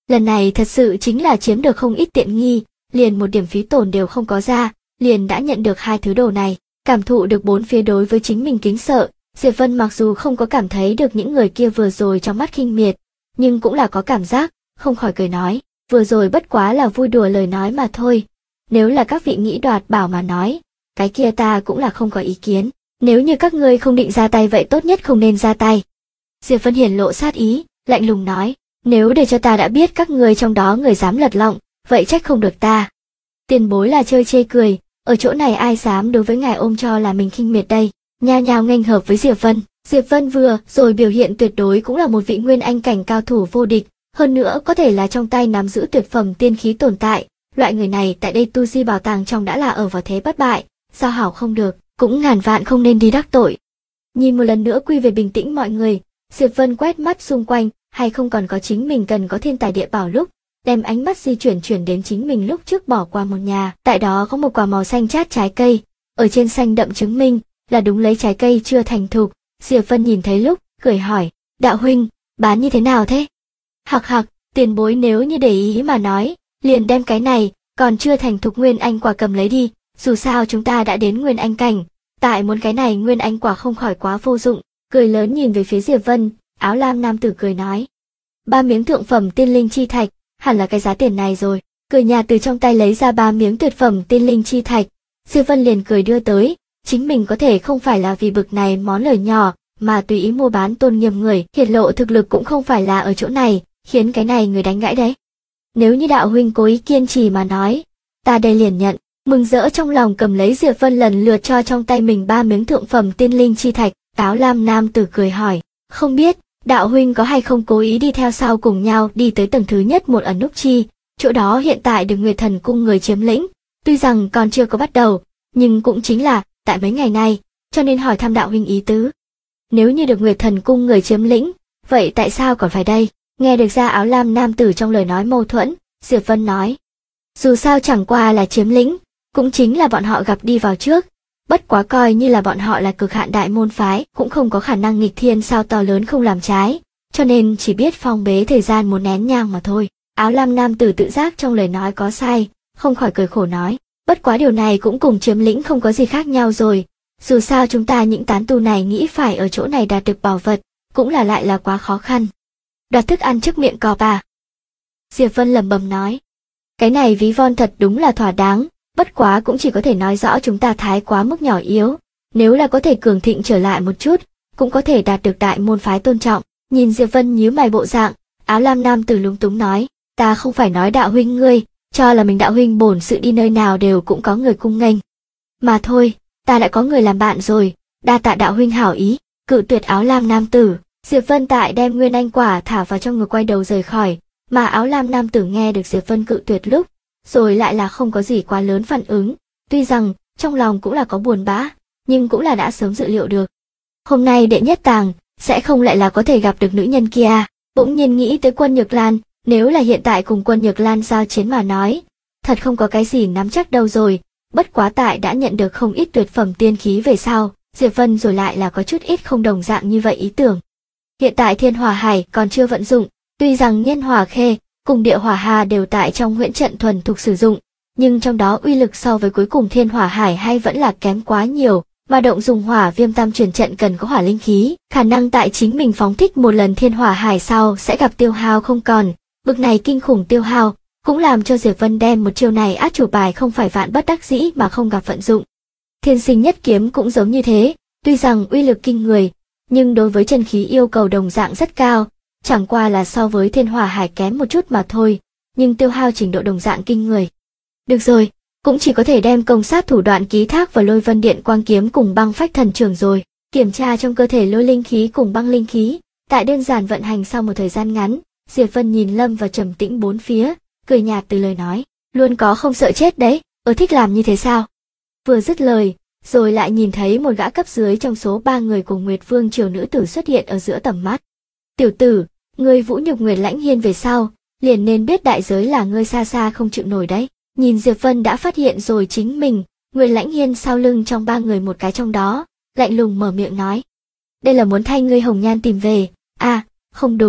Lần này thật sự chính là chiếm được không ít tiện nghi, liền một điểm phí tổn đều không có ra, liền đã nhận được hai thứ đồ này. Cảm thụ được bốn phía đối với chính mình kính sợ, Diệp Vân mặc dù không có cảm thấy được những người kia vừa rồi trong mắt khinh miệt, nhưng cũng là có cảm giác, không khỏi cười nói, vừa rồi bất quá là vui đùa lời nói mà thôi. Nếu là các vị nghĩ đoạt bảo mà nói, cái kia ta cũng là không có ý kiến. Nếu như các ngươi không định ra tay vậy tốt nhất không nên ra tay. Diệp Vân hiển lộ sát ý, lạnh lùng nói, nếu để cho ta đã biết các ngươi trong đó người dám lật lọng, vậy trách không được ta. Tiền bối là chơi chê cười, ở chỗ này ai dám đối với ngài ôm cho là mình khinh miệt đây. Nhao nhao nghênh hợp với Diệp Vân. Diệp Vân vừa rồi biểu hiện tuyệt đối cũng là một vị nguyên anh cảnh cao thủ vô địch, hơn nữa có thể là trong tay nắm giữ tuyệt phẩm tiên khí tồn tại. Loại người này tại đây tu di bảo tàng trong đã là ở vào thế bất bại, sao hảo không được, cũng ngàn vạn không nên đi đắc tội. Nhìn một lần nữa quy về bình tĩnh mọi người, Diệp Vân quét mắt xung quanh, hay không còn có chính mình cần có thiên tài địa bảo lúc, đem ánh mắt di chuyển đến chính mình lúc trước bỏ qua một nhà, tại đó có một quả màu xanh chát trái cây, ở trên xanh đậm chứng minh là đúng lấy trái cây chưa thành thục. Diệp Vân nhìn thấy lúc, cười hỏi, đạo huynh, bán như thế nào thế? Hặc hặc, tiền bối nếu như để ý mà nói, liền đem cái này, còn chưa thành thục nguyên anh quả cầm lấy đi, dù sao chúng ta đã đến nguyên anh cảnh, tại muốn cái này nguyên anh quả không khỏi quá vô dụng. Cười lớn nhìn về phía Diệp Vân, áo lam nam tử cười nói, 3 miếng thượng phẩm tiên linh chi thạch, hẳn là cái giá tiền này rồi. Cười nhạt từ trong tay lấy ra 3 miếng tuyệt phẩm tiên linh chi thạch, Diệp Vân liền cười đưa tới, chính mình có thể không phải là vì bực này món lời nhỏ mà tùy ý mua bán tôn nghiêm người, hiển lộ thực lực cũng không phải là ở chỗ này, khiến cái này người đánh gãy đấy. Nếu như đạo huynh cố ý kiên trì mà nói, ta đây liền nhận. Mừng rỡ trong lòng cầm lấy Diệp Vân lần lượt cho trong tay mình 3 miếng thượng phẩm tiên linh chi thạch. Áo lam nam tử cười hỏi, không biết đạo huynh có hay không cố ý đi theo sau cùng nhau đi tới tầng thứ nhất một ẩn núp chi, chỗ đó hiện tại được Nguyệt Thần cung người chiếm lĩnh, tuy rằng còn chưa có bắt đầu, nhưng cũng chính là tại mấy ngày nay, cho nên hỏi thăm đạo huynh ý tứ. Nếu như được Nguyệt Thần cung người chiếm lĩnh, vậy tại sao còn phải đây? Nghe được ra áo lam nam tử trong lời nói mâu thuẫn, Diệp Vân nói, dù sao chẳng qua là chiếm lĩnh, cũng chính là bọn họ gặp đi vào trước. Bất quá coi như là bọn họ là cực hạn đại môn phái, cũng không có khả năng nghịch thiên sao to lớn không làm trái, cho nên chỉ biết phong bế thời gian một nén nhang mà thôi. Áo lam nam tử tự giác trong lời nói có sai, không khỏi cười khổ nói, bất quá điều này cũng cùng chiếm lĩnh không có gì khác nhau rồi, dù sao chúng ta những tán tu này nghĩ phải ở chỗ này đạt được bảo vật, cũng là lại là quá khó khăn. Đoạt thức ăn trước miệng cọp à? Diệp Vân lẩm bẩm nói, cái này ví von thật đúng là thỏa đáng. Bất quá cũng chỉ có thể nói rõ chúng ta thái quá mức nhỏ yếu, nếu là có thể cường thịnh trở lại một chút, cũng có thể đạt được đại môn phái tôn trọng. Nhìn Diệp Vân nhíu mày bộ dạng, áo lam nam tử lúng túng nói, ta không phải nói đạo huynh ngươi, cho là mình đạo huynh bổn sự đi nơi nào đều cũng có người cung nghênh. Mà thôi, ta đã có người làm bạn rồi, đa tạ đạo huynh hảo ý, cự tuyệt áo lam nam tử. Diệp Vân tại đem nguyên anh quả thả vào trong ngực quay đầu rời khỏi, mà áo lam nam tử nghe được Diệp Vân cự tuyệt lúc, rồi lại là không có gì quá lớn phản ứng, tuy rằng trong lòng cũng là có buồn bã, nhưng cũng là đã sớm dự liệu được. Hôm nay đệ nhất tàng, sẽ không lại là có thể gặp được nữ nhân kia. Bỗng nhiên nghĩ tới Quân Nhược Lan, nếu là hiện tại cùng Quân Nhược Lan giao chiến mà nói, thật không có cái gì nắm chắc đâu rồi, bất quá tại đã nhận được không ít tuyệt phẩm tiên khí về sau, Diệp Vân rồi lại là có chút ít không đồng dạng như vậy ý tưởng. Hiện tại Thiên Hỏa Hải còn chưa vận dụng, tuy rằng Nhân Hỏa Khê cùng Địa Hỏa Hà đều tại trong huyễn trận thuần thục sử dụng, nhưng trong đó uy lực so với cuối cùng Thiên Hỏa Hải hay vẫn là kém quá nhiều, mà động dùng Hỏa Viêm Tam truyền trận cần có hỏa linh khí, khả năng tại chính mình phóng thích một lần Thiên Hỏa Hải sau sẽ gặp tiêu hao không còn, bực này kinh khủng tiêu hao, cũng làm cho Diệp Vân đem một chiêu này át chủ bài không phải vạn bất đắc dĩ mà không gặp vận dụng. Thiên Sinh Nhất Kiếm cũng giống như thế, tuy rằng uy lực kinh người, nhưng đối với chân khí yêu cầu đồng dạng rất cao, chẳng qua là so với Thiên Hỏa Hải kém một chút mà thôi, nhưng tiêu hao trình độ đồng dạng kinh người. Được rồi, cũng chỉ có thể đem công sát thủ đoạn ký thác vào Lôi Vân Điện Quang Kiếm cùng Băng Phách Thần Trường rồi. Kiểm tra trong cơ thể lôi linh khí cùng băng linh khí, tại đơn giản vận hành sau một thời gian ngắn, Diệp Vân nhìn lâm và trầm tĩnh bốn phía, cười nhạt từ lời nói, luôn có không sợ chết đấy, thích làm như thế sao? Vừa dứt lời, rồi lại nhìn thấy một gã cấp dưới trong số 3 người của Nguyệt Vương triều nữ tử xuất hiện ở giữa tầm mắt. Tiểu tử, ngươi vũ nhục Nguyệt Lãnh Hiên về sau, liền nên biết đại giới là ngươi xa xa không chịu nổi đấy. Nhìn Diệp Vân đã phát hiện rồi chính mình, Nguyệt Lãnh Hiên sau lưng trong 3 người một cái trong đó, lạnh lùng mở miệng nói. Đây là muốn thay ngươi Hồng Nhan tìm về, à, không đúng,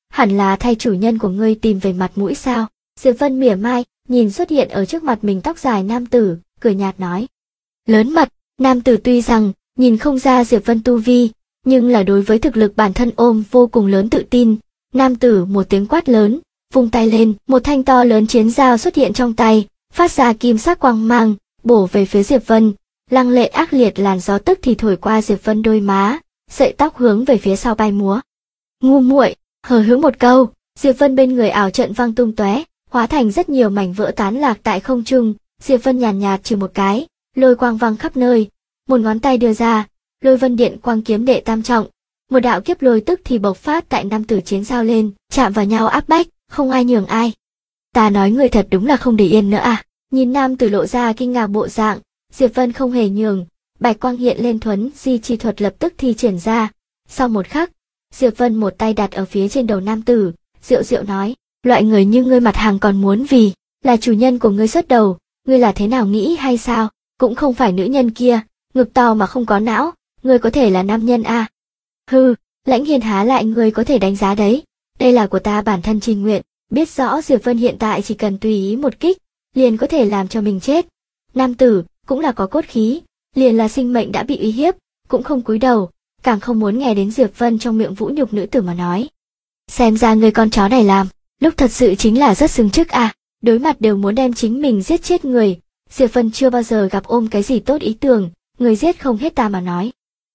hẳn là thay chủ nhân của ngươi tìm về mặt mũi sao? Diệp Vân mỉa mai, nhìn xuất hiện ở trước mặt mình tóc dài nam tử, cười nhạt nói. Lớn mật, nam tử tuy rằng nhìn không ra Diệp Vân tu vi, nhưng là đối với thực lực bản thân ôm vô cùng lớn tự tin. Nam tử một tiếng quát lớn, vung tay lên, một thanh to lớn chiến dao xuất hiện trong tay, phát ra kim sắc quang mang, bổ về phía Diệp Vân. Lăng lệ ác liệt làn gió tức thì thổi qua Diệp Vân đôi má, sợi tóc hướng về phía sau bay múa. Ngu muội, hờ hững một câu, Diệp Vân bên người ảo trận vang tung tóe, hóa thành rất nhiều mảnh vỡ tán lạc tại không trung. Diệp Vân nhàn nhạt trừ một cái, lôi quang vang khắp nơi, một ngón tay đưa ra, Lôi Vân Điện Quang kiếm đệ tam trọng, một đạo kiếp lôi tức thì bộc phát tại nam tử chiến giao lên, chạm vào nhau áp bách, không ai nhường ai. Ta nói người thật đúng là không để yên nữa à? Nhìn nam tử lộ ra kinh ngạc bộ dạng, Diệp Vân không hề nhường, bạch quang hiện lên thuấn di chi thuật lập tức thi triển ra. Sau một khắc, Diệp Vân một tay đặt ở phía trên đầu nam tử, Diệu Diệu nói, loại người như ngươi mặt hàng còn muốn vì là chủ nhân của ngươi xuất đầu, ngươi là thế nào nghĩ hay sao? Cũng không phải nữ nhân kia, ngực to mà không có não, ngươi có thể là nam nhân à? Hừ, Lãnh Hiên há lại ngươi có thể đánh giá đấy, đây là của ta bản thân trình nguyện, biết rõ Diệp Vân hiện tại chỉ cần tùy ý một kích, liền có thể làm cho mình chết. Nam tử, cũng là có cốt khí, liền là sinh mệnh đã bị uy hiếp, cũng không cúi đầu, càng không muốn nghe đến Diệp Vân trong miệng vũ nhục nữ tử mà nói. Xem ra người con chó này làm, lúc thật sự chính là rất xứng chức à, đối mặt đều muốn đem chính mình giết chết người. Diệp Vân chưa bao giờ gặp ôm cái gì tốt ý tưởng, người giết không hết ta mà nói.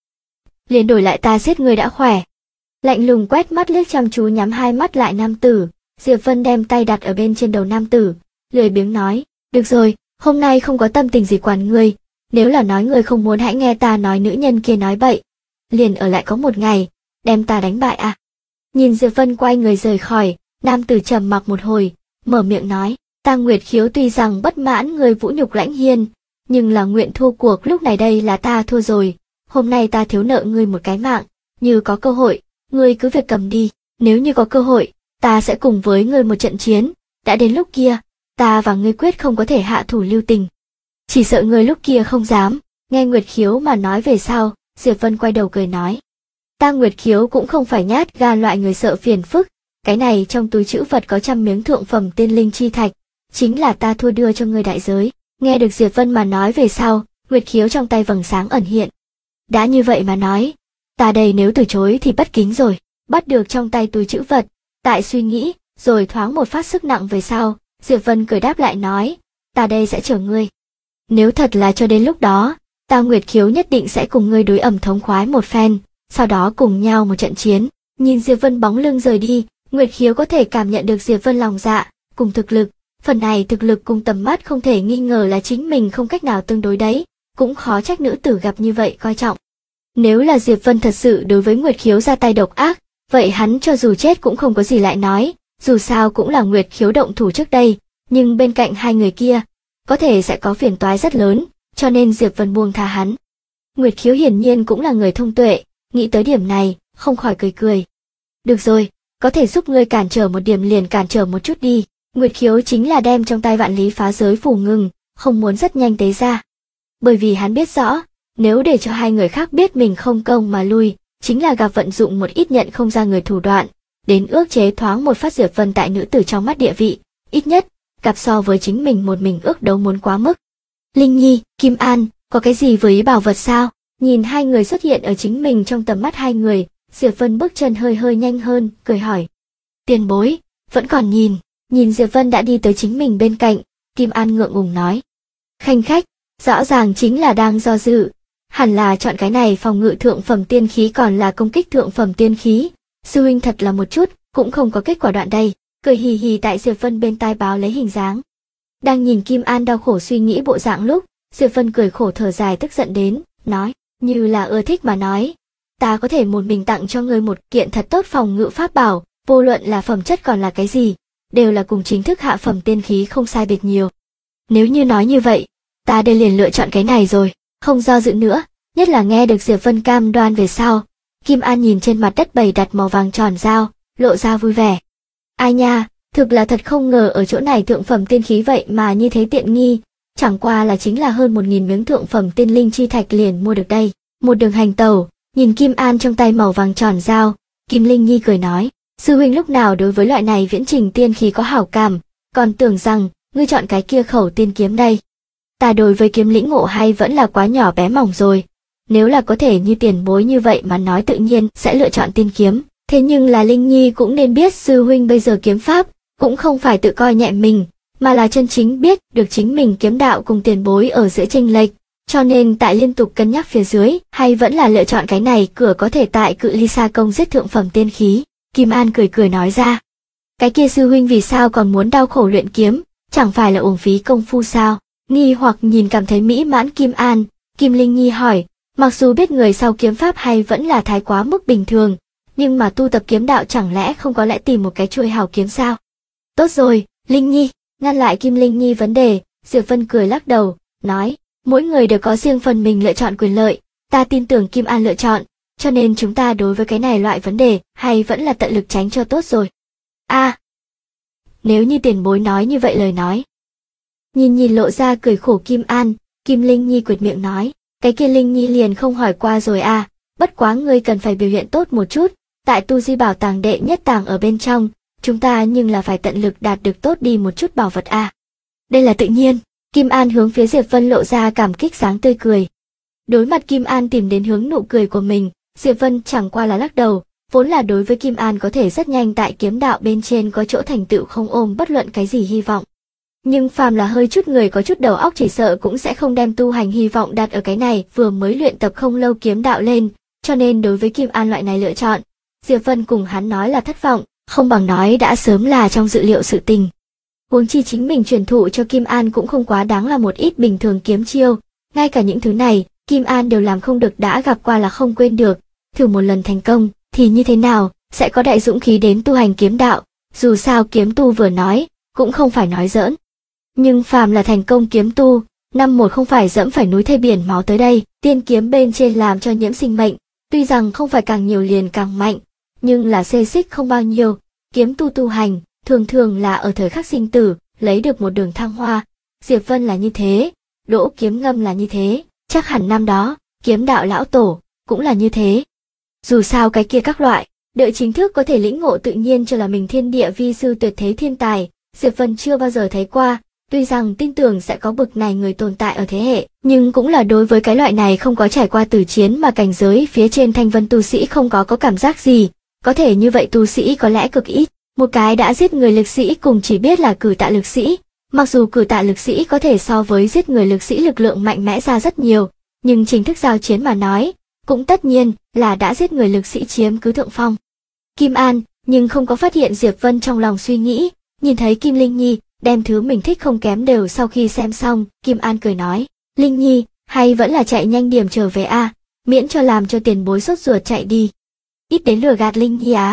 Liền đổi lại ta giết người đã khỏe. Lạnh lùng quét mắt liếc chăm chú nhắm hai mắt lại nam tử, Diệp Vân đem tay đặt ở bên trên đầu nam tử, lười biếng nói, được rồi, hôm nay không có tâm tình gì quản ngươi, nếu là nói ngươi không muốn hãy nghe ta nói nữ nhân kia nói bậy. Liền ở lại có một ngày, đem ta đánh bại à. Nhìn Diệp Vân quay người rời khỏi, nam tử trầm mặc một hồi, mở miệng nói, ta Nguyệt Khiếu tuy rằng bất mãn người vũ nhục Lãnh Hiên, nhưng là nguyện thua cuộc, lúc này đây là ta thua rồi, hôm nay ta thiếu nợ ngươi một cái mạng, như có cơ hội, ngươi cứ việc cầm đi, nếu như có cơ hội, ta sẽ cùng với ngươi một trận chiến, đã đến lúc kia, ta và ngươi quyết không có thể hạ thủ lưu tình. Chỉ sợ ngươi lúc kia không dám. Nghe Nguyệt Khiếu mà nói về sau, Diệp Vân quay đầu cười nói, ta Nguyệt Khiếu cũng không phải nhát gan loại người sợ phiền phức, cái này trong túi trữ vật có 100 miếng thượng phẩm tiên linh chi thạch, chính là ta thua đưa cho ngươi đại giới. Nghe được Diệp Vân mà nói về sau, Nguyệt Khiếu trong tay vầng sáng ẩn hiện. Đã như vậy mà nói, ta đây nếu từ chối thì bất kính rồi. Bắt được trong tay túi trữ vật, tại suy nghĩ, rồi thoáng một phát sức nặng về sau, Diệp Vân cười đáp lại nói, ta đây sẽ chở ngươi. Nếu thật là cho đến lúc đó, ta Nguyệt Khiếu nhất định sẽ cùng ngươi đối ẩm thống khoái một phen, sau đó cùng nhau một trận chiến. Nhìn Diệp Vân bóng lưng rời đi, Nguyệt Khiếu có thể cảm nhận được Diệp Vân lòng dạ, cùng thực lực. Phần này thực lực cùng tầm mắt không thể nghi ngờ là chính mình không cách nào tương đối đấy, cũng khó trách nữ tử gặp như vậy coi trọng. Nếu là Diệp Vân thật sự đối với Nguyệt Khiếu ra tay độc ác, vậy hắn cho dù chết cũng không có gì lại nói, dù sao cũng là Nguyệt Khiếu động thủ trước đây, nhưng bên cạnh hai người kia, có thể sẽ có phiền toái rất lớn, cho nên Diệp Vân buông tha hắn. Nguyệt Khiếu hiển nhiên cũng là người thông tuệ, nghĩ tới điểm này, không khỏi cười cười. Được rồi, có thể giúp ngươi cản trở một điểm liền cản trở một chút đi. Nguyệt Khiếu chính là đem trong tay vạn lý phá giới phù ngừng, không muốn rất nhanh tế ra. Bởi vì hắn biết rõ, nếu để cho hai người khác biết mình không công mà lui, chính là gặp vận dụng một ít nhận không ra người thủ đoạn, đến ước chế thoáng một phát Diệp Vân tại nữ tử trong mắt địa vị, ít nhất, gặp so với chính mình một mình ước đấu muốn quá mức. Linh Nhi, Kim An, có cái gì với bảo vật sao? Nhìn hai người xuất hiện ở chính mình trong tầm mắt hai người, Diệp Vân bước chân hơi hơi nhanh hơn, cười hỏi. Tiền bối, vẫn còn nhìn. Nhìn Diệp Vân đã đi tới chính mình bên cạnh, Kim An ngượng ngùng nói. Khanh khách, rõ ràng chính là đang do dự. Hẳn là chọn cái này phòng ngự thượng phẩm tiên khí còn là công kích thượng phẩm tiên khí. Sư huynh thật là một chút, cũng không có kết quả đoạn đây. Cười hì hì tại Diệp Vân bên tai báo lấy hình dáng. Đang nhìn Kim An đau khổ suy nghĩ bộ dạng lúc, Diệp Vân cười khổ thở dài tức giận đến, nói, như là ưa thích mà nói. Ta có thể một mình tặng cho ngươi một kiện thật tốt phòng ngự pháp bảo, vô luận là phẩm chất còn là cái gì, đều là cùng chính thức hạ phẩm tiên khí không sai biệt nhiều. Nếu như nói như vậy, ta đây liền lựa chọn cái này rồi, không do dự nữa, nhất là nghe được Diệp Vân cam đoan về sau. Kim An nhìn trên mặt đất bày đặt màu vàng tròn dao, lộ ra vui vẻ. Ai nha, thực là thật không ngờ ở chỗ này thượng phẩm tiên khí vậy mà như thế tiện nghi, chẳng qua là chính là hơn 1000 miếng thượng phẩm tiên linh chi thạch liền mua được đây. Một đường hành tàu, nhìn Kim An trong tay màu vàng tròn dao, Kim Linh Nhi cười nói, Sư huynh lúc nào đối với loại này viễn trình tiên khí có hảo cảm, còn tưởng rằng ngươi chọn cái kia khẩu tiên kiếm đây. Ta đối với kiếm lĩnh ngộ hay vẫn là quá nhỏ bé mỏng rồi. Nếu là có thể như tiền bối như vậy mà nói tự nhiên sẽ lựa chọn tiên kiếm. Thế nhưng là Linh Nhi cũng nên biết sư huynh bây giờ kiếm pháp, cũng không phải tự coi nhẹ mình, mà là chân chính biết được chính mình kiếm đạo cùng tiền bối ở giữa chênh lệch. Cho nên tại liên tục cân nhắc phía dưới, hay vẫn là lựa chọn cái này cửa có thể tại cự ly xa công giết thượng phẩm tiên khí. Kim An cười cười nói ra. Cái kia sư huynh vì sao còn muốn đau khổ luyện kiếm, chẳng phải là uổng phí công phu sao? Nghi hoặc nhìn cảm thấy mỹ mãn Kim An, Kim Linh Nhi hỏi, mặc dù biết người sau kiếm pháp hay vẫn là thái quá mức bình thường, nhưng mà tu tập kiếm đạo chẳng lẽ không có lẽ tìm một cái chuôi hào kiếm sao? Tốt rồi, Linh Nhi, ngăn lại Kim Linh Nhi vấn đề, Diệp Vân cười lắc đầu, nói, mỗi người đều có riêng phần mình lựa chọn quyền lợi, ta tin tưởng Kim An lựa chọn, cho nên chúng ta đối với cái này loại vấn đề hay vẫn là tận lực tránh cho tốt rồi. Nếu như tiền bối nói như vậy lời nói. Nhìn lộ ra cười khổ Kim An, Kim Linh Nhi quệt miệng nói, cái kia Linh Nhi liền không hỏi qua rồi bất quá ngươi cần phải biểu hiện tốt một chút, tại tu di bảo tàng đệ nhất tàng ở bên trong, chúng ta nhưng là phải tận lực đạt được tốt đi một chút bảo vật Đây là tự nhiên, Kim An hướng phía Diệp Vân lộ ra cảm kích dáng tươi cười. Đối mặt Kim An tìm đến hướng nụ cười của mình, Diệp Vân chẳng qua là lắc đầu, vốn là đối với Kim An có thể rất nhanh tại kiếm đạo bên trên có chỗ thành tựu không ôm bất luận cái gì hy vọng. Nhưng phàm là hơi chút người có chút đầu óc chỉ sợ cũng sẽ không đem tu hành hy vọng đặt ở cái này vừa mới luyện tập không lâu kiếm đạo lên, cho nên đối với Kim An loại này lựa chọn, Diệp Vân cùng hắn nói là thất vọng, không bằng nói đã sớm là trong dự liệu sự tình. Huống chi chính mình truyền thụ cho Kim An cũng không quá đáng là một ít bình thường kiếm chiêu, ngay cả những thứ này, Kim An đều làm không được đã gặp qua là không quên được, thử một lần thành công, thì như thế nào, sẽ có đại dũng khí đến tu hành kiếm đạo, dù sao kiếm tu vừa nói, cũng không phải nói giỡn. Nhưng phàm là thành công kiếm tu, năm một không phải dẫm phải núi thay biển máu tới đây, tiên kiếm bên trên làm cho nhiễm sinh mệnh, tuy rằng không phải càng nhiều liền càng mạnh, nhưng là xê xích không bao nhiêu, kiếm tu hành, thường thường là ở thời khắc sinh tử, lấy được một đường thăng hoa, Diệp Vân là như thế, Đỗ Kiếm Ngâm là như thế, chắc hẳn năm đó, kiếm đạo lão tổ, cũng là như thế. Dù sao cái kia các loại, đợi chính thức có thể lĩnh ngộ tự nhiên cho là mình thiên địa vi sư tuyệt thế thiên tài, Diệp Vân chưa bao giờ thấy qua, tuy rằng tin tưởng sẽ có bực này người tồn tại ở thế hệ, nhưng cũng là đối với cái loại này không có trải qua tử chiến mà cảnh giới phía trên thanh vân tu sĩ không có cảm giác gì, có thể như vậy tu sĩ có lẽ cực ít, một cái đã giết người lực sĩ cùng chỉ biết là cử tạ lực sĩ, mặc dù cử tạ lực sĩ có thể so với giết người lực sĩ lực lượng mạnh mẽ ra rất nhiều, nhưng chính thức giao chiến mà nói, cũng tất nhiên là đã giết người lực sĩ chiếm cứ thượng phong. Kim An, nhưng không có phát hiện Diệp Vân trong lòng suy nghĩ, nhìn thấy Kim Linh Nhi, đem thứ mình thích không kém đều sau khi xem xong, Kim An cười nói, Linh Nhi, hay vẫn là chạy nhanh điểm trở về miễn cho làm cho tiền bối sốt ruột chạy đi. Ít đến lừa gạt Linh Nhi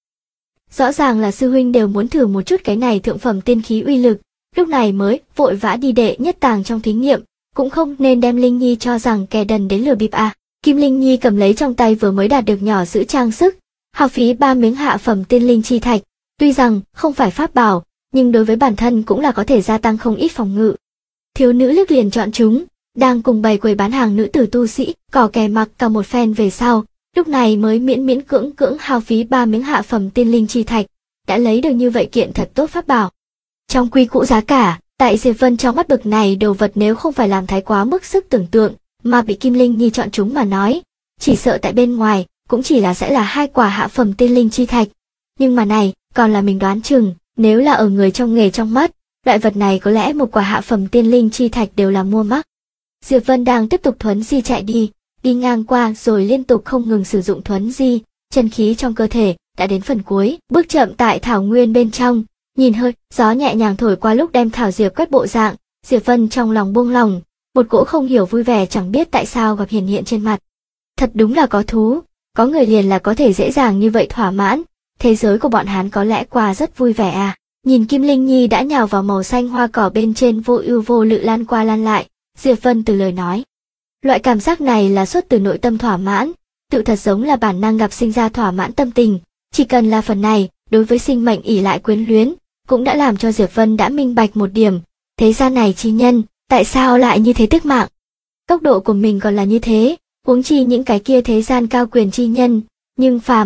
Rõ ràng là sư huynh đều muốn thử một chút cái này thượng phẩm tiên khí uy lực, lúc này mới vội vã đi đệ nhất tàng trong thí nghiệm, cũng không nên đem Linh Nhi cho rằng kẻ đần đến lừa bịp Kim Linh Nhi cầm lấy trong tay vừa mới đạt được nhỏ giữ trang sức, hao phí 3 miếng hạ phẩm tiên linh chi thạch, tuy rằng không phải pháp bảo, nhưng đối với bản thân cũng là có thể gia tăng không ít phòng ngự. Thiếu nữ liếc liền chọn chúng, đang cùng bày quầy bán hàng nữ tử tu sĩ, cỏ kè mặc cả một phen về sau, lúc này mới miễn cưỡng hao phí 3 miếng hạ phẩm tiên linh chi thạch, đã lấy được như vậy kiện thật tốt pháp bảo. Trong quy cũ giá cả, tại Diệp Vân trong mắt bực này đồ vật nếu không phải làm thái quá mức sức tưởng tượng, mà bị Kim Linh Nhi chọn chúng mà nói, chỉ sợ tại bên ngoài, cũng chỉ là sẽ là 2 quả hạ phẩm tiên linh chi thạch. Nhưng mà này, còn là mình đoán chừng, nếu là ở người trong nghề trong mắt, loại vật này có lẽ 1 quả hạ phẩm tiên linh chi thạch đều là mua mắc. Diệp Vân đang tiếp tục thuấn di chạy đi ngang qua rồi liên tục không ngừng sử dụng thuấn di, chân khí trong cơ thể đã đến phần cuối, bước chậm tại thảo nguyên bên trong, nhìn hơi, gió nhẹ nhàng thổi qua lúc đem thảo diệp quét bộ dạng, Diệp Vân trong lòng buông lòng, một cỗ không hiểu vui vẻ chẳng biết tại sao gặp hiện trên mặt. Thật đúng là có thú, có người liền là có thể dễ dàng như vậy thỏa mãn, thế giới của bọn hắn có lẽ qua rất vui vẻ Nhìn Kim Linh Nhi đã nhào vào màu xanh hoa cỏ bên trên vô ưu vô lự lan qua lan lại, Diệp Vân từ lời nói. Loại cảm giác này là xuất từ nội tâm thỏa mãn, tự thật giống là bản năng gặp sinh ra thỏa mãn tâm tình, chỉ cần là phần này, đối với sinh mệnh ỷ lại quyến luyến, cũng đã làm cho Diệp Vân đã minh bạch một điểm, thế gian này chi nhân, tại sao lại như thế tức mạng? Tốc độ của mình còn là như thế, huống chi những cái kia thế gian cao quyền chi nhân, nhưng phàm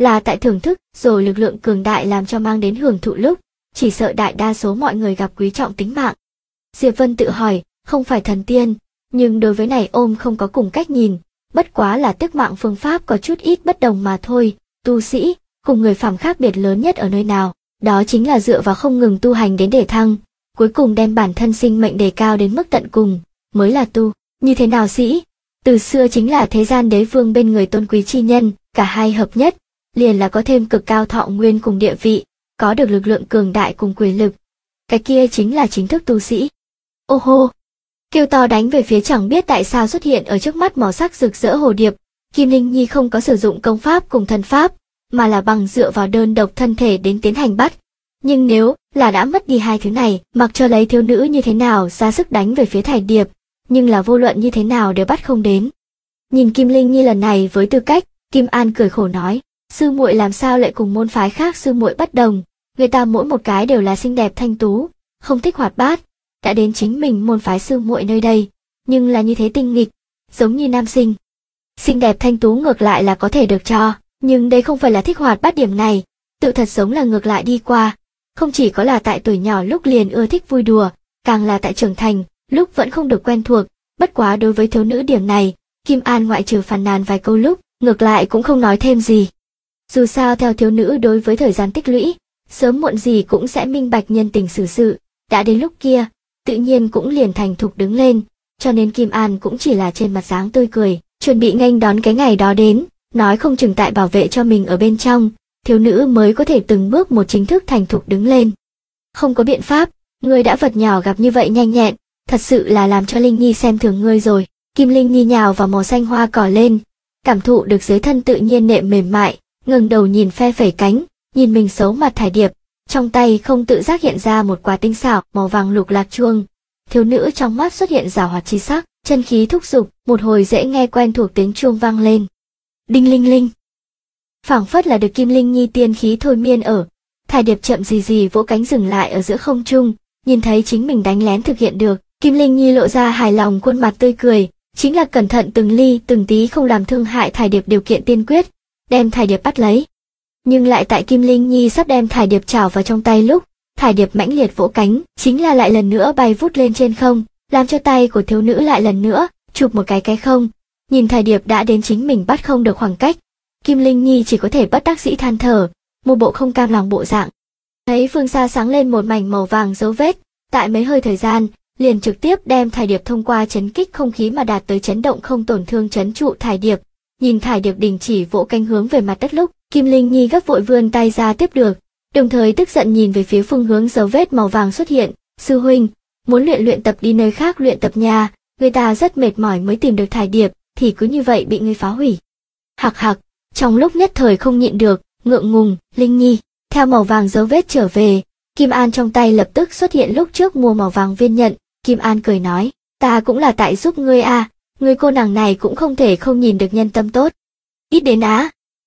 là tại thưởng thức, rồi lực lượng cường đại làm cho mang đến hưởng thụ lúc, chỉ sợ đại đa số mọi người gặp quý trọng tính mạng. Diệp Vân tự hỏi, không phải thần tiên, nhưng đối với này ôm không có cùng cách nhìn, bất quá là tước mạng phương pháp có chút ít bất đồng mà thôi. Tu sĩ, cùng người phàm khác biệt lớn nhất ở nơi nào, đó chính là dựa vào không ngừng tu hành đến để thăng, cuối cùng đem bản thân sinh mệnh đề cao đến mức tận cùng, mới là tu. Như thế nào sĩ? Từ xưa chính là thế gian đế vương bên người tôn quý chi nhân, cả hai hợp nhất, liền là có thêm cực cao thọ nguyên cùng địa vị, có được lực lượng cường đại cùng quyền lực. Cái kia chính là chính thức tu sĩ. Ô hô! Kêu to đánh về phía chẳng biết tại sao xuất hiện ở trước mắt màu sắc rực rỡ hồ điệp. Kim Linh Nhi không có sử dụng công pháp cùng thần pháp, mà là bằng dựa vào đơn độc thân thể đến tiến hành bắt. Nhưng nếu là đã mất đi hai thứ này, mặc cho lấy thiếu nữ như thế nào ra sức đánh về phía thải điệp, nhưng là vô luận như thế nào đều bắt không đến. Nhìn Kim Linh Nhi lần này với tư cách, Kim An cười khổ nói, sư muội làm sao lại cùng môn phái khác sư muội bất đồng, người ta mỗi một cái đều là xinh đẹp thanh tú, không thích hoạt bát, đã đến chính mình môn phái sư muội nơi đây, nhưng là như thế tinh nghịch, giống như nam sinh. Xinh đẹp thanh tú ngược lại là có thể được cho, nhưng đây không phải là thích hoạt bát điểm này, tự thật sống là ngược lại đi qua, không chỉ có là tại tuổi nhỏ lúc liền ưa thích vui đùa, càng là tại trưởng thành, lúc vẫn không được quen thuộc, bất quá đối với thiếu nữ điểm này, Kim An ngoại trừ phàn nàn vài câu lúc, ngược lại cũng không nói thêm gì. Dù sao theo thiếu nữ đối với thời gian tích lũy, sớm muộn gì cũng sẽ minh bạch nhân tình xử sự, đã đến lúc kia, tự nhiên cũng liền thành thục đứng lên, cho nên Kim An cũng chỉ là trên mặt dáng tươi cười, chuẩn bị nghênh đón cái ngày đó đến, nói không chừng tại bảo vệ cho mình ở bên trong, thiếu nữ mới có thể từng bước một chính thức thành thục đứng lên. Không có biện pháp, ngươi đã vật nhỏ gặp như vậy nhanh nhẹn, thật sự là làm cho Linh Nhi xem thường ngươi rồi. Kim Linh Nhi nhào vào màu xanh hoa cỏ lên, cảm thụ được dưới thân tự nhiên nệm mềm mại, ngẩng đầu nhìn phe phẩy cánh, nhìn mình xấu mặt thải điệp, trong tay không tự giác hiện ra một quả tinh xảo màu vàng lục lạc chuông. Thiếu nữ trong mắt xuất hiện giảo hoạt chi sắc, chân khí thúc giục, một hồi dễ nghe quen thuộc tiếng chuông vang lên. Đinh linh linh. Phảng phất là được Kim Linh Nhi tiên khí thôi miên ở. Thải điệp chậm gì vỗ cánh dừng lại ở giữa không trung, nhìn thấy chính mình đánh lén thực hiện được, Kim Linh Nhi lộ ra hài lòng khuôn mặt tươi cười, chính là cẩn thận từng ly từng tí không làm thương hại thải điệp điều kiện tiên quyết, đem thải điệp bắt lấy. Nhưng lại tại Kim Linh Nhi sắp đem thải điệp trảo vào trong tay lúc, thải điệp mãnh liệt vỗ cánh, chính là lại lần nữa bay vút lên trên không, làm cho tay của thiếu nữ lại lần nữa chụp một cái không. Nhìn thải điệp đã đến chính mình bắt không được khoảng cách, Kim Linh Nhi chỉ có thể bất đắc dĩ than thở, một bộ không cam lòng bộ dạng. Thấy phương xa sáng lên một mảnh màu vàng dấu vết, tại mấy hơi thời gian, liền trực tiếp đem thải điệp thông qua chấn kích không khí mà đạt tới chấn động không tổn thương trấn trụ thải điệp. Nhìn thải điệp đình chỉ vỗ cánh hướng về mặt đất lúc, Kim Linh Nhi gấp vội vươn tay ra tiếp được, đồng thời tức giận nhìn về phía phương hướng dấu vết màu vàng xuất hiện. Sư huynh, muốn luyện tập đi nơi khác luyện tập nhà, người ta rất mệt mỏi mới tìm được thải điệp, thì cứ như vậy bị ngươi phá hủy. Hạc hạc, trong lúc nhất thời không nhịn được, ngượng ngùng, Linh Nhi, theo màu vàng dấu vết trở về, Kim An trong tay lập tức xuất hiện lúc trước mua màu vàng viên nhận, Kim An cười nói, ta cũng là tại giúp ngươi à, ngươi cô nàng này cũng không thể không nhìn được nhân tâm tốt. Ít đến á.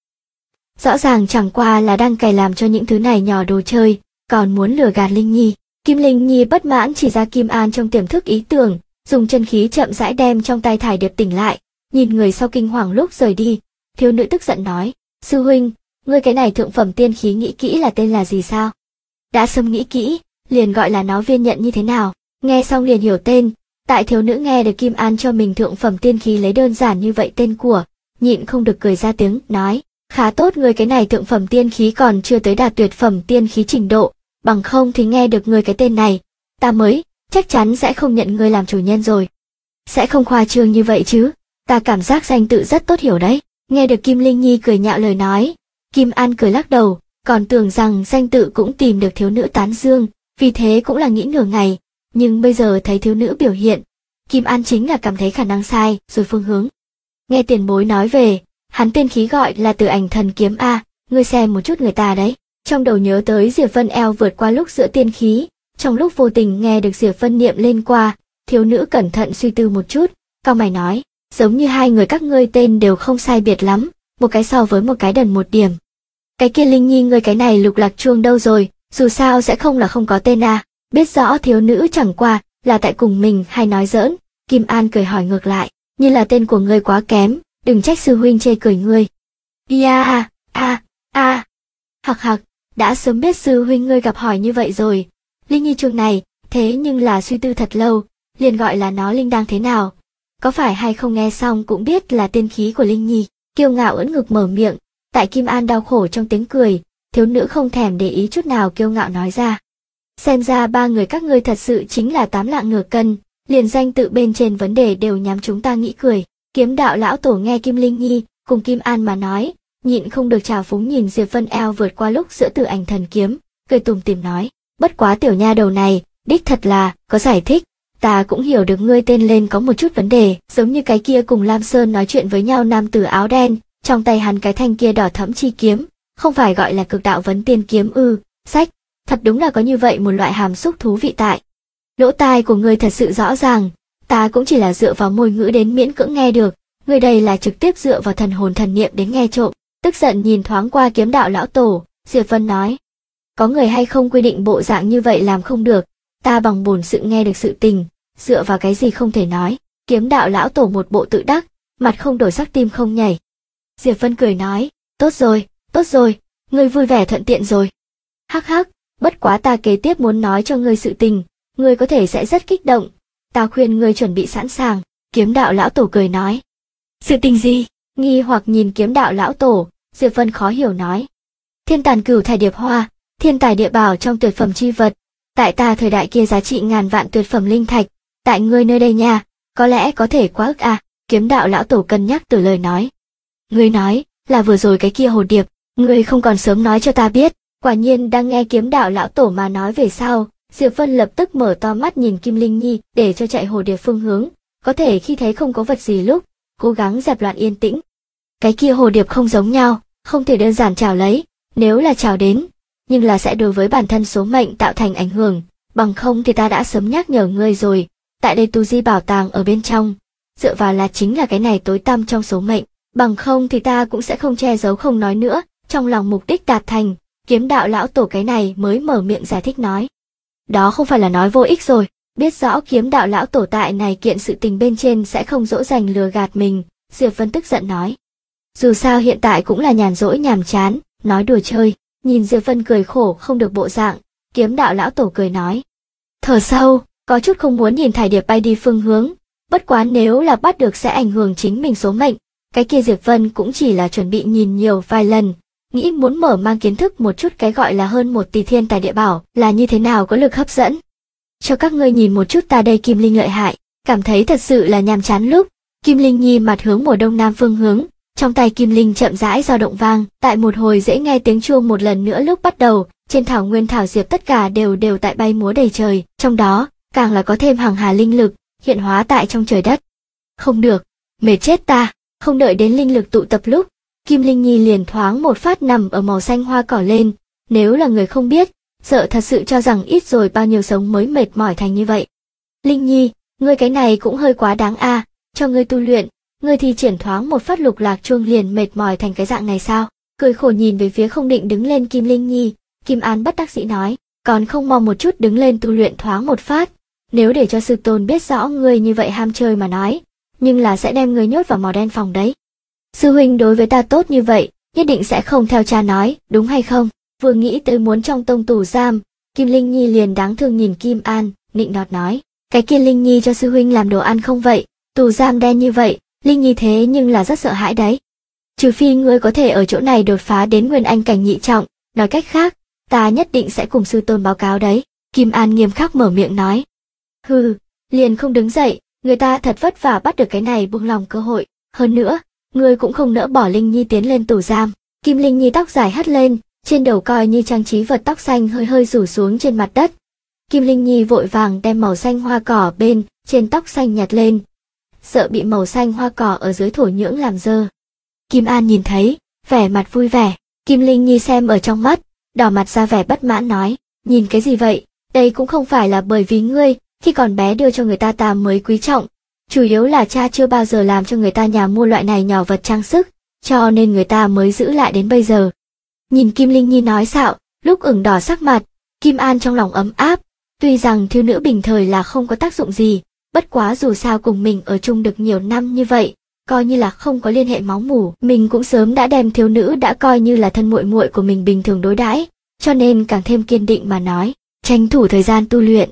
Rõ ràng chẳng qua là đang cày làm cho những thứ này nhỏ đồ chơi, còn muốn lừa gạt Linh Nhi. Kim Linh Nhi bất mãn chỉ ra Kim An trong tiềm thức ý tưởng, dùng chân khí chậm rãi đem trong tay thải điệp tỉnh lại, nhìn người sau kinh hoàng lúc rời đi, thiếu nữ tức giận nói, sư huynh, ngươi cái này thượng phẩm tiên khí nghĩ kỹ là tên là gì sao? Đã sớm nghĩ kỹ, liền gọi là nó viên nhận như thế nào, nghe xong liền hiểu tên, tại thiếu nữ nghe được Kim An cho mình thượng phẩm tiên khí lấy đơn giản như vậy tên của, nhịn không được cười ra tiếng, nói, khá tốt ngươi cái này thượng phẩm tiên khí còn chưa tới đạt tuyệt phẩm tiên khí trình độ, bằng không thì nghe được ngươi cái tên này, ta mới, chắc chắn sẽ không nhận ngươi làm chủ nhân rồi. Sẽ không khoa trương như vậy chứ, ta cảm giác danh tự rất tốt hiểu đấy. Nghe được Kim Linh Nhi cười nhạo lời nói, Kim An cười lắc đầu, còn tưởng rằng danh tự cũng tìm được thiếu nữ tán dương, vì thế cũng là nghĩ nửa ngày, nhưng bây giờ thấy thiếu nữ biểu hiện, Kim An chính là cảm thấy khả năng sai, rồi phương hướng. Nghe tiền bối nói về, hắn tên khí gọi là Tử Ảnh Thần Kiếm a, ngươi xem một chút người ta đấy. Trong đầu nhớ tới Diệp Vân eo vượt qua lúc giữa tiên khí, trong lúc vô tình nghe được Diệp Vân niệm lên qua, thiếu nữ cẩn thận suy tư một chút, cau mày nói, giống như hai người các ngươi tên đều không sai biệt lắm, một cái so với một cái đần một điểm. Cái kia Linh Nhi ngươi cái này lục lạc chuông đâu rồi, dù sao sẽ không là không có tên à, biết rõ thiếu nữ chẳng qua là tại cùng mình hay nói giỡn, Kim An cười hỏi ngược lại, như là tên của ngươi quá kém, đừng trách sư huynh chê cười ngươi. À, hặc hặc, đã sớm biết sư huynh ngươi gặp hỏi như vậy rồi. Linh nhi chuông này, thế nhưng là suy tư thật lâu, liền gọi là nó linh đang thế nào. Có phải hay không nghe xong cũng biết là tiên khí của Linh nhi, kiêu ngạo ưỡn ngực mở miệng, tại Kim An đau khổ trong tiếng cười, thiếu nữ không thèm để ý chút nào kiêu ngạo nói ra. Xem ra ba người các ngươi thật sự chính là 8 lạng nửa cân, liền danh tự bên trên vấn đề đều nhắm chúng ta nghĩ cười. Kiếm đạo lão tổ nghe Kim Linh nhi cùng Kim An mà nói, nhịn không được trào phúng nhìn Diệp Vân eo vượt qua lúc giữa tử ảnh thần kiếm, cười tủm tỉm nói, bất quá tiểu nha đầu này, đích thật là, có giải thích, ta cũng hiểu được ngươi tên lên có một chút vấn đề, giống như cái kia cùng Lam Sơn nói chuyện với nhau nam tử áo đen, trong tay hắn cái thanh kia đỏ thẫm chi kiếm, không phải gọi là cực đạo vấn tiên kiếm ư, sách, thật đúng là có như vậy một loại hàm xúc thú vị tại. Lỗ tai của ngươi thật sự rõ ràng, ta cũng chỉ là dựa vào môi ngữ đến miễn cưỡng nghe được, ngươi đây là trực tiếp dựa vào thần hồn thần niệm đến nghe trộm. Tức giận nhìn thoáng qua kiếm đạo lão tổ, Diệp Vân nói. Có người hay không quy định bộ dạng như vậy làm không được, ta bằng bổn sự nghe được sự tình, dựa vào cái gì không thể nói. Kiếm đạo lão tổ một bộ tự đắc, mặt không đổi sắc tim không nhảy. Diệp Vân cười nói, tốt rồi, ngươi vui vẻ thuận tiện rồi. Hắc hắc, bất quá ta kế tiếp muốn nói cho ngươi sự tình, ngươi có thể sẽ rất kích động, ta khuyên ngươi chuẩn bị sẵn sàng. Kiếm đạo lão tổ cười nói. Sự tình gì? Nghi hoặc nhìn kiếm đạo lão tổ, Diệp Vân khó hiểu nói. Thiên tàn cửu thải điệp hoa, thiên tài địa bảo trong tuyệt phẩm chi vật, tại ta thời đại kia giá trị ngàn vạn tuyệt phẩm linh thạch, tại ngươi nơi đây nha, có lẽ có thể quá ức à, kiếm đạo lão tổ cân nhắc từ lời nói. Ngươi nói, là vừa rồi cái kia hồ điệp, ngươi không còn sớm nói cho ta biết, quả nhiên đang nghe kiếm đạo lão tổ mà nói về sau, Diệp Vân lập tức mở to mắt nhìn Kim Linh nhi để cho chạy hồ điệp phương hướng, có thể khi thấy không có vật gì lúc, cố gắng dẹp loạn yên tĩnh. Cái kia hồ điệp không giống nhau, không thể đơn giản chào lấy, nếu là chào đến, nhưng là sẽ đối với bản thân số mệnh tạo thành ảnh hưởng, bằng không thì ta đã sớm nhắc nhở ngươi rồi, tại đây tu di bảo tàng ở bên trong, dựa vào là chính là cái này tối tăm trong số mệnh, bằng không thì ta cũng sẽ không che giấu không nói nữa, trong lòng mục đích đạt thành, kiếm đạo lão tổ cái này mới mở miệng giải thích nói. Đó không phải là nói vô ích rồi, biết rõ kiếm đạo lão tổ tại này kiện sự tình bên trên sẽ không dỗ dành lừa gạt mình, Diệp Vân tức giận nói. Dù sao hiện tại cũng là nhàn rỗi nhàm chán, nói đùa chơi, nhìn Diệp Vân cười khổ không được bộ dạng, kiếm đạo lão tổ cười nói. Thở sâu, có chút không muốn nhìn thải điệp bay đi phương hướng, bất quá nếu là bắt được sẽ ảnh hưởng chính mình số mệnh, cái kia Diệp Vân cũng chỉ là chuẩn bị nhìn nhiều vài lần, nghĩ muốn mở mang kiến thức một chút cái gọi là hơn 1 tỷ thiên tài địa bảo là như thế nào có lực hấp dẫn. Cho các ngươi nhìn một chút ta đây Kim Linh lợi hại, cảm thấy thật sự là nhàm chán lúc, Kim Linh nhi mặt hướng mùa đông nam phương hướng, trong tay Kim Linh chậm rãi dao động vang, tại một hồi dễ nghe tiếng chuông một lần nữa lúc bắt đầu, trên thảo nguyên thảo diệp tất cả đều tại bay múa đầy trời, trong đó, càng là có thêm hàng hà linh lực, hiện hóa tại trong trời đất. Không được, mệt chết ta, không đợi đến linh lực tụ tập lúc, Kim Linh nhi liền thoáng một phát nằm ở màu xanh hoa cỏ lên, nếu là người không biết, sợ thật sự cho rằng ít rồi bao nhiêu sống mới mệt mỏi thành như vậy. Linh nhi, ngươi cái này cũng hơi quá đáng a, cho ngươi tu luyện, ngươi thì triển thoáng một phát lục lạc chuông liền mệt mỏi thành cái dạng này sao? Cười khổ nhìn về phía không định đứng lên Kim Linh nhi, Kim An bất đắc dĩ nói, còn không mong một chút đứng lên tu luyện thoáng một phát, nếu để cho sư tôn biết rõ ngươi như vậy ham chơi mà nói, nhưng là sẽ đem ngươi nhốt vào màu đen phòng đấy. Sư huynh đối với ta tốt như vậy, nhất định sẽ không theo cha nói, đúng hay không? Vừa nghĩ tới muốn trong tông tù giam, Kim Linh nhi liền đáng thương nhìn Kim An, nịnh nọt nói, cái kia Linh nhi cho sư huynh làm đồ ăn không vậy, tù giam đen như vậy, Linh nhi thế nhưng là rất sợ hãi đấy. Trừ phi ngươi có thể ở chỗ này đột phá đến nguyên anh cảnh nhị trọng, nói cách khác, ta nhất định sẽ cùng sư tôn báo cáo đấy. Kim An nghiêm khắc mở miệng nói. Hừ, liền không đứng dậy, người ta thật vất vả bắt được cái này buông lòng cơ hội, hơn nữa, ngươi cũng không nỡ bỏ Linh nhi tiến lên tù giam. Kim Linh nhi tóc dài hất lên, trên đầu coi như trang trí vật tóc xanh hơi hơi rủ xuống trên mặt đất. Kim Linh nhi vội vàng đem màu xanh hoa cỏ bên trên tóc xanh nhặt lên, sợ bị màu xanh hoa cỏ ở dưới thổ nhưỡng làm dơ. Kim An nhìn thấy, vẻ mặt vui vẻ, Kim Linh nhi xem ở trong mắt, đỏ mặt ra vẻ bất mãn nói, nhìn cái gì vậy, đây cũng không phải là bởi vì ngươi, khi còn bé đưa cho người ta mới quý trọng, chủ yếu là cha chưa bao giờ làm cho người ta nhà mua loại này nhỏ vật trang sức, cho nên người ta mới giữ lại đến bây giờ. Nhìn Kim Linh nhi nói xạo, lúc ửng đỏ sắc mặt, Kim An trong lòng ấm áp, tuy rằng thiếu nữ bình thời là không có tác dụng gì, bất quá dù sao cùng mình ở chung được nhiều năm như vậy, coi như là không có liên hệ máu mủ, mình cũng sớm đã đem thiếu nữ đã coi như là thân muội muội của mình bình thường đối đãi, cho nên càng thêm kiên định mà nói, tranh thủ thời gian tu luyện.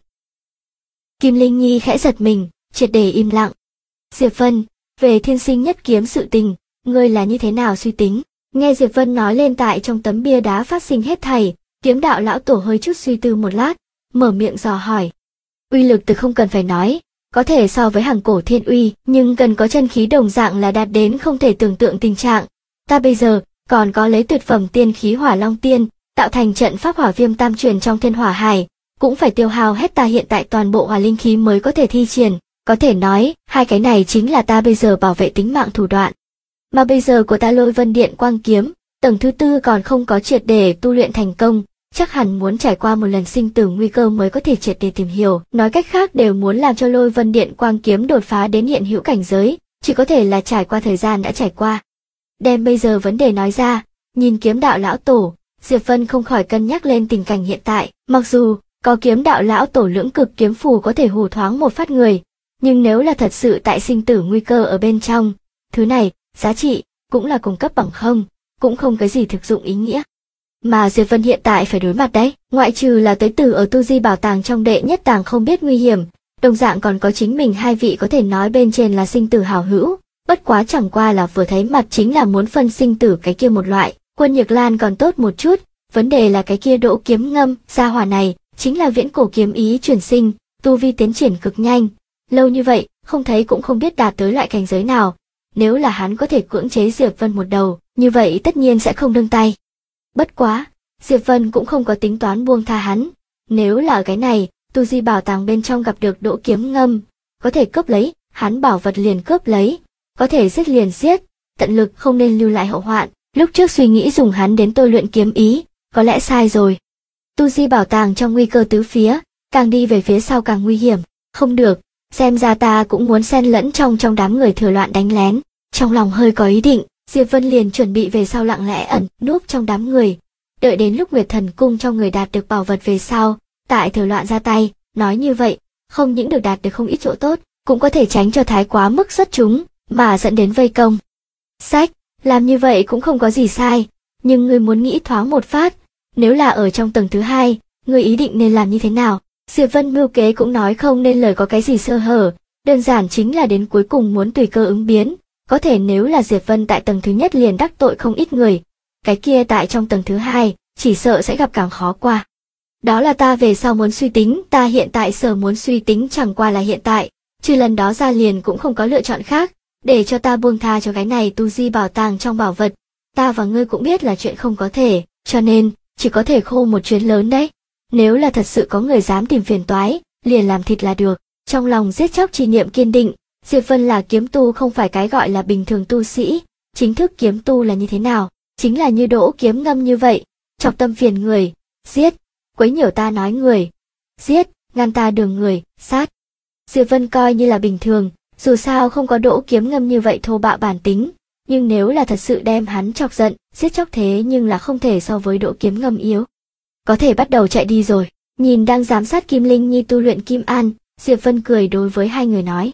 Kim Linh Nhi khẽ giật mình, triệt để im lặng. Diệp Vân, về thiên sinh nhất kiếm sự tình, ngươi là như thế nào suy tính? Nghe Diệp Vân nói lên tại trong tấm bia đá phát sinh hết thảy, Kiếm đạo lão tổ hơi chút suy tư một lát, mở miệng dò hỏi. Uy lực từ không cần phải nói, có thể so với hàng cổ thiên uy, nhưng cần có chân khí đồng dạng là đạt đến không thể tưởng tượng tình trạng. Ta bây giờ còn có lấy tuyệt phẩm tiên khí Hỏa Long Tiên, tạo thành trận pháp hỏa viêm tam truyền trong thiên hỏa hải, cũng phải tiêu hao hết ta hiện tại toàn bộ hỏa linh khí mới có thể thi triển. Có thể nói, hai cái này chính là ta bây giờ bảo vệ tính mạng thủ đoạn. Mà bây giờ của ta Lôi Vân Điện Quang Kiếm, tầng thứ tư còn không có triệt để tu luyện thành công, chắc hẳn muốn trải qua một lần sinh tử nguy cơ mới có thể triệt để tìm hiểu. Nói cách khác đều muốn làm cho Lôi Vân Điện Quang Kiếm đột phá đến hiện hữu cảnh giới, chỉ có thể là trải qua thời gian đã trải qua. Đem bây giờ vấn đề nói ra, nhìn Kiếm đạo lão tổ, Diệp Vân không khỏi cân nhắc lên tình cảnh hiện tại. Mặc dù có Kiếm đạo lão tổ lưỡng cực kiếm phù có thể hù thoáng một phát người, nhưng nếu là thật sự tại sinh tử nguy cơ ở bên trong, thứ này, giá trị, cũng là cùng cấp bằng không, cũng không cái gì thực dụng ý nghĩa. Mà Diệp Vân hiện tại phải đối mặt đấy, ngoại trừ là tới từ ở tu di bảo tàng trong đệ nhất tàng không biết nguy hiểm, đồng dạng còn có chính mình hai vị có thể nói bên trên là sinh tử hảo hữu, bất quá chẳng qua là vừa thấy mặt chính là muốn phân sinh tử cái kia một loại. Quân Nhược Lan còn tốt một chút, vấn đề là cái kia Đỗ Kiếm Ngâm, gia hỏa này, chính là viễn cổ kiếm ý chuyển sinh, tu vi tiến triển cực nhanh. Lâu như vậy, không thấy cũng không biết đạt tới loại cảnh giới nào. Nếu là hắn có thể cưỡng chế Diệp Vân một đầu, như vậy tất nhiên sẽ không nương tay. Bất quá, Diệp Vân cũng không có tính toán buông tha hắn. Nếu là ở cái này, tu di bảo tàng bên trong gặp được Đỗ Kiếm Ngâm, có thể cướp lấy, hắn bảo vật liền cướp lấy, có thể giết liền giết, tận lực không nên lưu lại hậu hoạn. Lúc trước suy nghĩ dùng hắn đến tôi luyện kiếm ý, có lẽ sai rồi. Tu di bảo tàng trong nguy cơ tứ phía, càng đi về phía sau càng nguy hiểm. Không được, xem ra ta cũng muốn xen lẫn trong đám người thừa loạn đánh lén. Trong lòng hơi có ý định, Diệp Vân liền chuẩn bị về sau lặng lẽ ẩn núp trong đám người. Đợi đến lúc Nguyệt Thần Cung trong người đạt được bảo vật về sau, tại thừa loạn ra tay, nói như vậy, không những được đạt được không ít chỗ tốt, cũng có thể tránh cho thái quá mức xuất chúng, mà dẫn đến vây công. Sách, làm như vậy cũng không có gì sai, nhưng ngươi muốn nghĩ thoáng một phát, nếu là ở trong tầng thứ hai, ngươi ý định nên làm như thế nào? Diệp Vân mưu kế cũng nói không nên lời có cái gì sơ hở, đơn giản chính là đến cuối cùng muốn tùy cơ ứng biến. Có thể nếu là Diệp Vân tại tầng thứ nhất liền đắc tội không ít người, cái kia tại trong tầng thứ hai, chỉ sợ sẽ gặp càng khó qua. Đó là ta về sau muốn suy tính, ta hiện tại sở muốn suy tính chẳng qua là hiện tại, trừ lần đó ra liền cũng không có lựa chọn khác, để cho ta buông tha cho cái này tu di bảo tàng trong bảo vật. Ta và ngươi cũng biết là chuyện không có thể, cho nên, chỉ có thể khô một chuyến lớn đấy. Nếu là thật sự có người dám tìm phiền toái, liền làm thịt là được. Trong lòng giết chóc chi niệm kiên định, Diệp Vân là kiếm tu không phải cái gọi là bình thường tu sĩ, chính thức kiếm tu là như thế nào, chính là như Đỗ Kiếm Ngâm như vậy, chọc tâm phiền người, giết, quấy nhiễu ta nói người, giết, ngăn ta đường người, sát. Diệp Vân coi như là bình thường, dù sao không có Đỗ Kiếm Ngâm như vậy thô bạo bản tính, nhưng nếu là thật sự đem hắn chọc giận, giết chóc thế nhưng là không thể so với Đỗ Kiếm Ngâm yếu. Có thể bắt đầu chạy đi rồi. Nhìn đang giám sát Kim Linh Nhi tu luyện Kim An, Diệp Vân cười đối với hai người nói.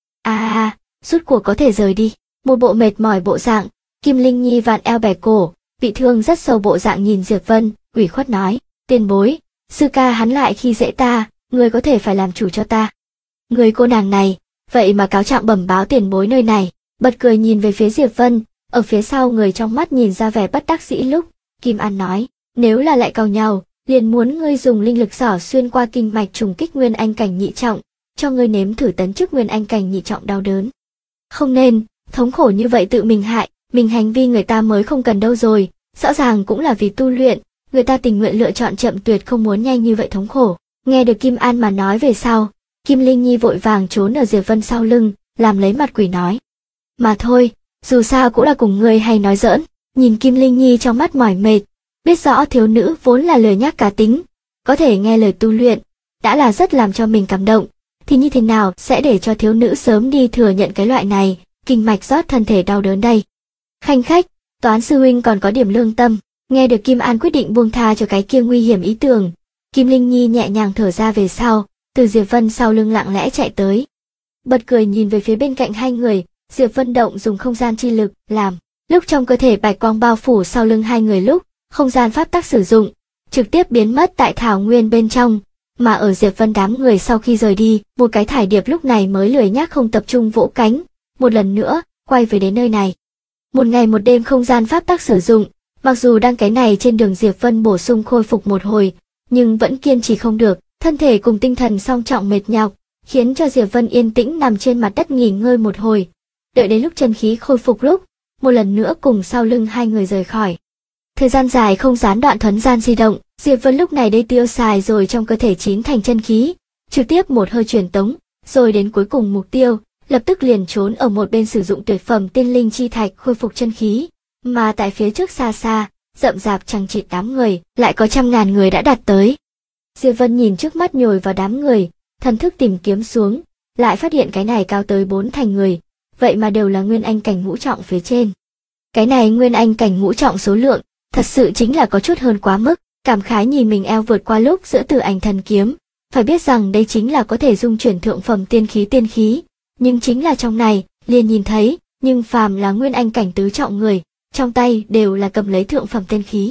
Rút cuộc có thể rời đi. Một bộ mệt mỏi bộ dạng, Kim Linh Nhi vặn eo bẻ cổ, bị thương rất sâu bộ dạng nhìn Diệp Vân, ủy khuất nói, tiền bối, sư ca hắn lại khi dễ ta, người có thể phải làm chủ cho ta. Người cô nàng này, vậy mà cáo trạng bẩm báo tiền bối nơi này, bật cười nhìn về phía Diệp Vân, ở phía sau người trong mắt nhìn ra vẻ bất đắc dĩ lúc, Kim An nói, nếu là lại càu nhau, liền muốn ngươi dùng linh lực xỏ xuyên qua kinh mạch trùng kích nguyên anh cảnh nhị trọng, cho ngươi nếm thử tấn chức nguyên anh cảnh nhị trọng đau đớn. Không nên, thống khổ như vậy tự mình hại, mình hành vi người ta mới không cần đâu rồi, rõ ràng cũng là vì tu luyện, người ta tình nguyện lựa chọn chậm tuyệt không muốn nhanh như vậy thống khổ. Nghe được Kim An mà nói về sau, Kim Linh Nhi vội vàng trốn ở Diệp Vân sau lưng, làm lấy mặt quỷ nói. Mà thôi, dù sao cũng là cùng ngươi hay nói giỡn, nhìn Kim Linh Nhi trong mắt mỏi mệt, biết rõ thiếu nữ vốn là lười nhác cá tính, có thể nghe lời tu luyện, đã là rất làm cho mình cảm động, thì như thế nào sẽ để cho thiếu nữ sớm đi thừa nhận cái loại này, kinh mạch rót thân thể đau đớn đây. Khanh khách, Toán sư huynh còn có điểm lương tâm, nghe được Kim An quyết định buông tha cho cái kia nguy hiểm ý tưởng, Kim Linh Nhi nhẹ nhàng thở ra về sau, từ Diệp Vân sau lưng lặng lẽ chạy tới. Bật cười nhìn về phía bên cạnh hai người, Diệp Vân Động dùng không gian chi lực làm, lúc trong cơ thể bạch quang bao phủ sau lưng hai người lúc, không gian pháp tắc sử dụng, trực tiếp biến mất tại thảo nguyên bên trong, mà ở Diệp Vân đám người sau khi rời đi, một cái thải điệp lúc này mới lười nhác không tập trung vỗ cánh, một lần nữa quay về đến nơi này. Một ngày một đêm không gian pháp tắc sử dụng, mặc dù đang cái này trên đường Diệp Vân bổ sung khôi phục một hồi, nhưng vẫn kiên trì không được, thân thể cùng tinh thần song trọng mệt nhọc, khiến cho Diệp Vân yên tĩnh nằm trên mặt đất nghỉ ngơi một hồi. Đợi đến lúc chân khí khôi phục lúc, một lần nữa cùng sau lưng hai người rời khỏi. Thời gian dài không gián đoạn thuấn gian di động, Diệp Vân lúc này đây tiêu xài rồi trong cơ thể chín thành chân khí, trực tiếp một hơi truyền tống, rồi đến cuối cùng mục tiêu, lập tức liền trốn ở một bên sử dụng tuyệt phẩm tiên linh chi thạch khôi phục chân khí, mà tại phía trước xa xa, rậm rạp chằng chịt đám người, lại có trăm ngàn người đã đạt tới. Diệp Vân nhìn trước mắt nhồi vào đám người, thần thức tìm kiếm xuống, lại phát hiện cái này cao tới 4 thành người, vậy mà đều là nguyên anh cảnh ngũ trọng phía trên. Cái này nguyên anh cảnh ngũ trọng số lượng, thật sự chính là có chút hơn quá mức, cảm khái nhìn mình eo vượt qua lúc giữa Tử Ảnh Thần Kiếm, phải biết rằng đây chính là có thể dung chuyển thượng phẩm tiên khí, nhưng chính là trong này, liền nhìn thấy, nhưng phàm là nguyên anh cảnh tứ trọng người, trong tay đều là cầm lấy thượng phẩm tiên khí.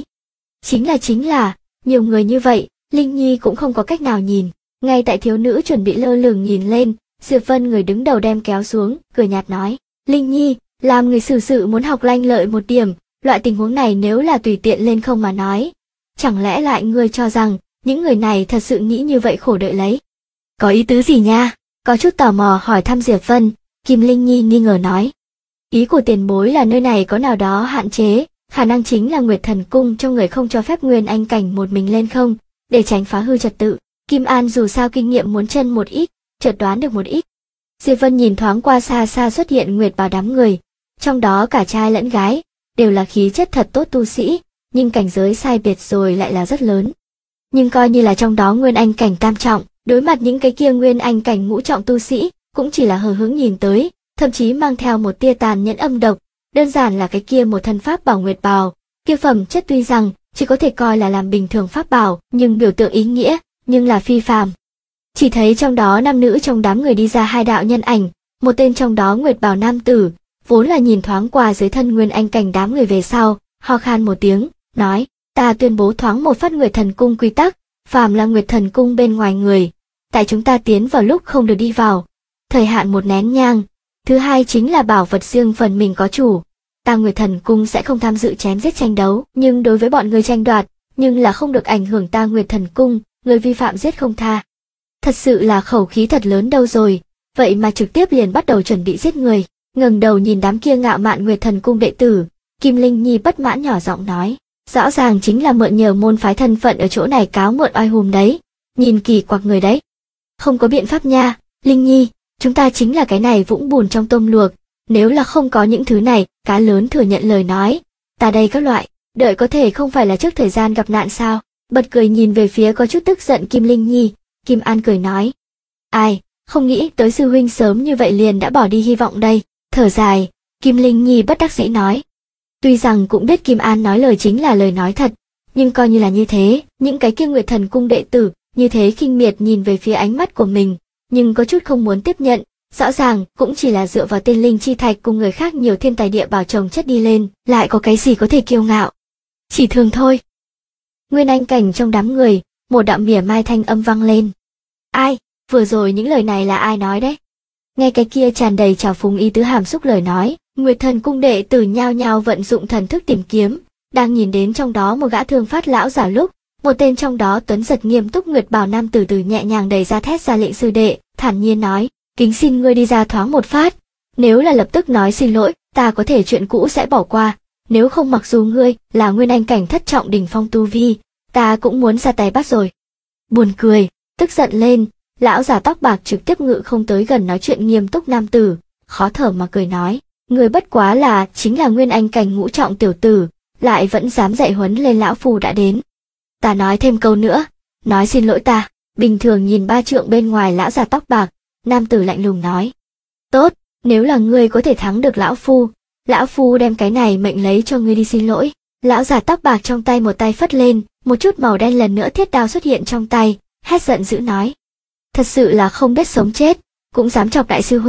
Chính là, nhiều người như vậy, Linh Nhi cũng không có cách nào nhìn, ngay tại thiếu nữ chuẩn bị lơ lửng nhìn lên, Diệp Vân người đứng đầu đem kéo xuống, cười nhạt nói, Linh Nhi, làm người xử sự muốn học lanh lợi một điểm, loại tình huống này nếu là tùy tiện lên không mà nói. Chẳng lẽ lại ngươi cho rằng, những người này thật sự nghĩ như vậy khổ đợi lấy? Có ý tứ gì nha? Có chút tò mò hỏi thăm Diệp Vân, Kim Linh Nhi nghi ngờ nói. Ý của tiền bối là nơi này có nào đó hạn chế, khả năng chính là Nguyệt Thần Cung trong người không cho phép nguyên anh cảnh một mình lên không, để tránh phá hư trật tự. Kim An dù sao kinh nghiệm muốn chân một ít, chợt đoán được một ít. Diệp Vân nhìn thoáng qua xa xa xuất hiện Nguyệt Bảo đám người, trong đó cả trai lẫn gái, đều là khí chất thật tốt tu sĩ, nhưng cảnh giới sai biệt rồi lại là rất lớn. Nhưng coi như là trong đó nguyên anh cảnh tam trọng, đối mặt những cái kia nguyên anh cảnh ngũ trọng tu sĩ, cũng chỉ là hờ hững nhìn tới, thậm chí mang theo một tia tàn nhẫn âm độc, đơn giản là cái kia một thân pháp bảo Nguyệt Bào, kia phẩm chất tuy rằng chỉ có thể coi là làm bình thường pháp bảo, nhưng biểu tượng ý nghĩa, nhưng là phi phàm. Chỉ thấy trong đó nam nữ trong đám người đi ra hai đạo nhân ảnh, một tên trong đó Nguyệt Bào nam tử, vốn là nhìn thoáng qua dưới thân nguyên anh cảnh đám người về sau, ho khan một tiếng, nói, ta tuyên bố thoáng một phát Nguyệt Thần Cung quy tắc, phàm là Nguyệt Thần Cung bên ngoài người, tại chúng ta tiến vào lúc không được đi vào, thời hạn 1 nén nhang. Thứ hai chính là bảo vật riêng phần mình có chủ, ta Nguyệt Thần Cung sẽ không tham dự chém giết tranh đấu, nhưng đối với bọn người tranh đoạt, nhưng là không được ảnh hưởng ta Nguyệt Thần Cung, người vi phạm giết không tha. Thật sự là khẩu khí thật lớn đâu rồi, vậy mà trực tiếp liền bắt đầu chuẩn bị giết người. Ngẩng đầu nhìn đám kia ngạo mạn Nguyệt Thần Cung đệ tử, Kim Linh Nhi bất mãn nhỏ giọng nói, rõ ràng chính là mượn nhờ môn phái thân phận ở chỗ này cáo mượn oai hùng đấy, nhìn kỳ quặc người đấy. Không có biện pháp nha, Linh Nhi, chúng ta chính là cái này vũng bùn trong tôm luộc, nếu là không có những thứ này, cá lớn thừa nhận lời nói, ta đây các loại, đợi có thể không phải là trước thời gian gặp nạn sao? Bật cười nhìn về phía có chút tức giận Kim Linh Nhi, Kim An cười nói, ai, không nghĩ tới sư huynh sớm như vậy liền đã bỏ đi hy vọng đây. Thở dài, Kim Linh Nhi bất đắc dĩ nói. Tuy rằng cũng biết Kim An nói lời chính là lời nói thật, nhưng coi như là như thế, những cái kia Nguyệt Thần Cung đệ tử, như thế khinh miệt nhìn về phía ánh mắt của mình, nhưng có chút không muốn tiếp nhận, rõ ràng cũng chỉ là dựa vào tiên linh chi thạch cùng người khác nhiều thiên tài địa bảo trồng chất đi lên, lại có cái gì có thể kiêu ngạo. Chỉ thường thôi. Nguyên anh cảnh trong đám người, một đạo mỉa mai thanh âm vang lên. Ai, vừa rồi những lời này là ai nói đấy? Nghe cái kia tràn đầy trào phúng ý tứ hàm xúc lời nói, Nguyệt Thần Cung đệ tử nhao nhao vận dụng thần thức tìm kiếm, đang nhìn đến trong đó một gã thương phát lão giả lúc, một tên trong đó tuấn giật nghiêm túc Nguyệt Bào nam tử từ nhẹ nhàng đẩy ra thét ra lệnh sư đệ, thản nhiên nói, kính xin ngươi đi ra thoáng một phát, nếu là lập tức nói xin lỗi, ta có thể chuyện cũ sẽ bỏ qua, nếu không mặc dù ngươi là nguyên anh cảnh thất trọng đỉnh phong tu vi, ta cũng muốn ra tay bắt rồi. Buồn cười, tức giận lên. Lão già tóc bạc trực tiếp ngự không tới gần nói chuyện nghiêm túc nam tử, khó thở mà cười nói, người bất quá là chính là nguyên anh cảnh ngũ trọng tiểu tử, lại vẫn dám dạy huấn lên lão phu đã đến. Ta nói thêm câu nữa, nói xin lỗi ta. Bình thường nhìn 3 trượng bên ngoài lão già tóc bạc, nam tử lạnh lùng nói, tốt, nếu là ngươi có thể thắng được lão phu đem cái này mệnh lấy cho ngươi đi xin lỗi. Lão già tóc bạc trong tay một tay phất lên, một chút màu đen lần nữa thiết đao xuất hiện trong tay, hét giận dữ nói. Thật sự là không biết sống chết, cũng dám chọc đại sư huynh,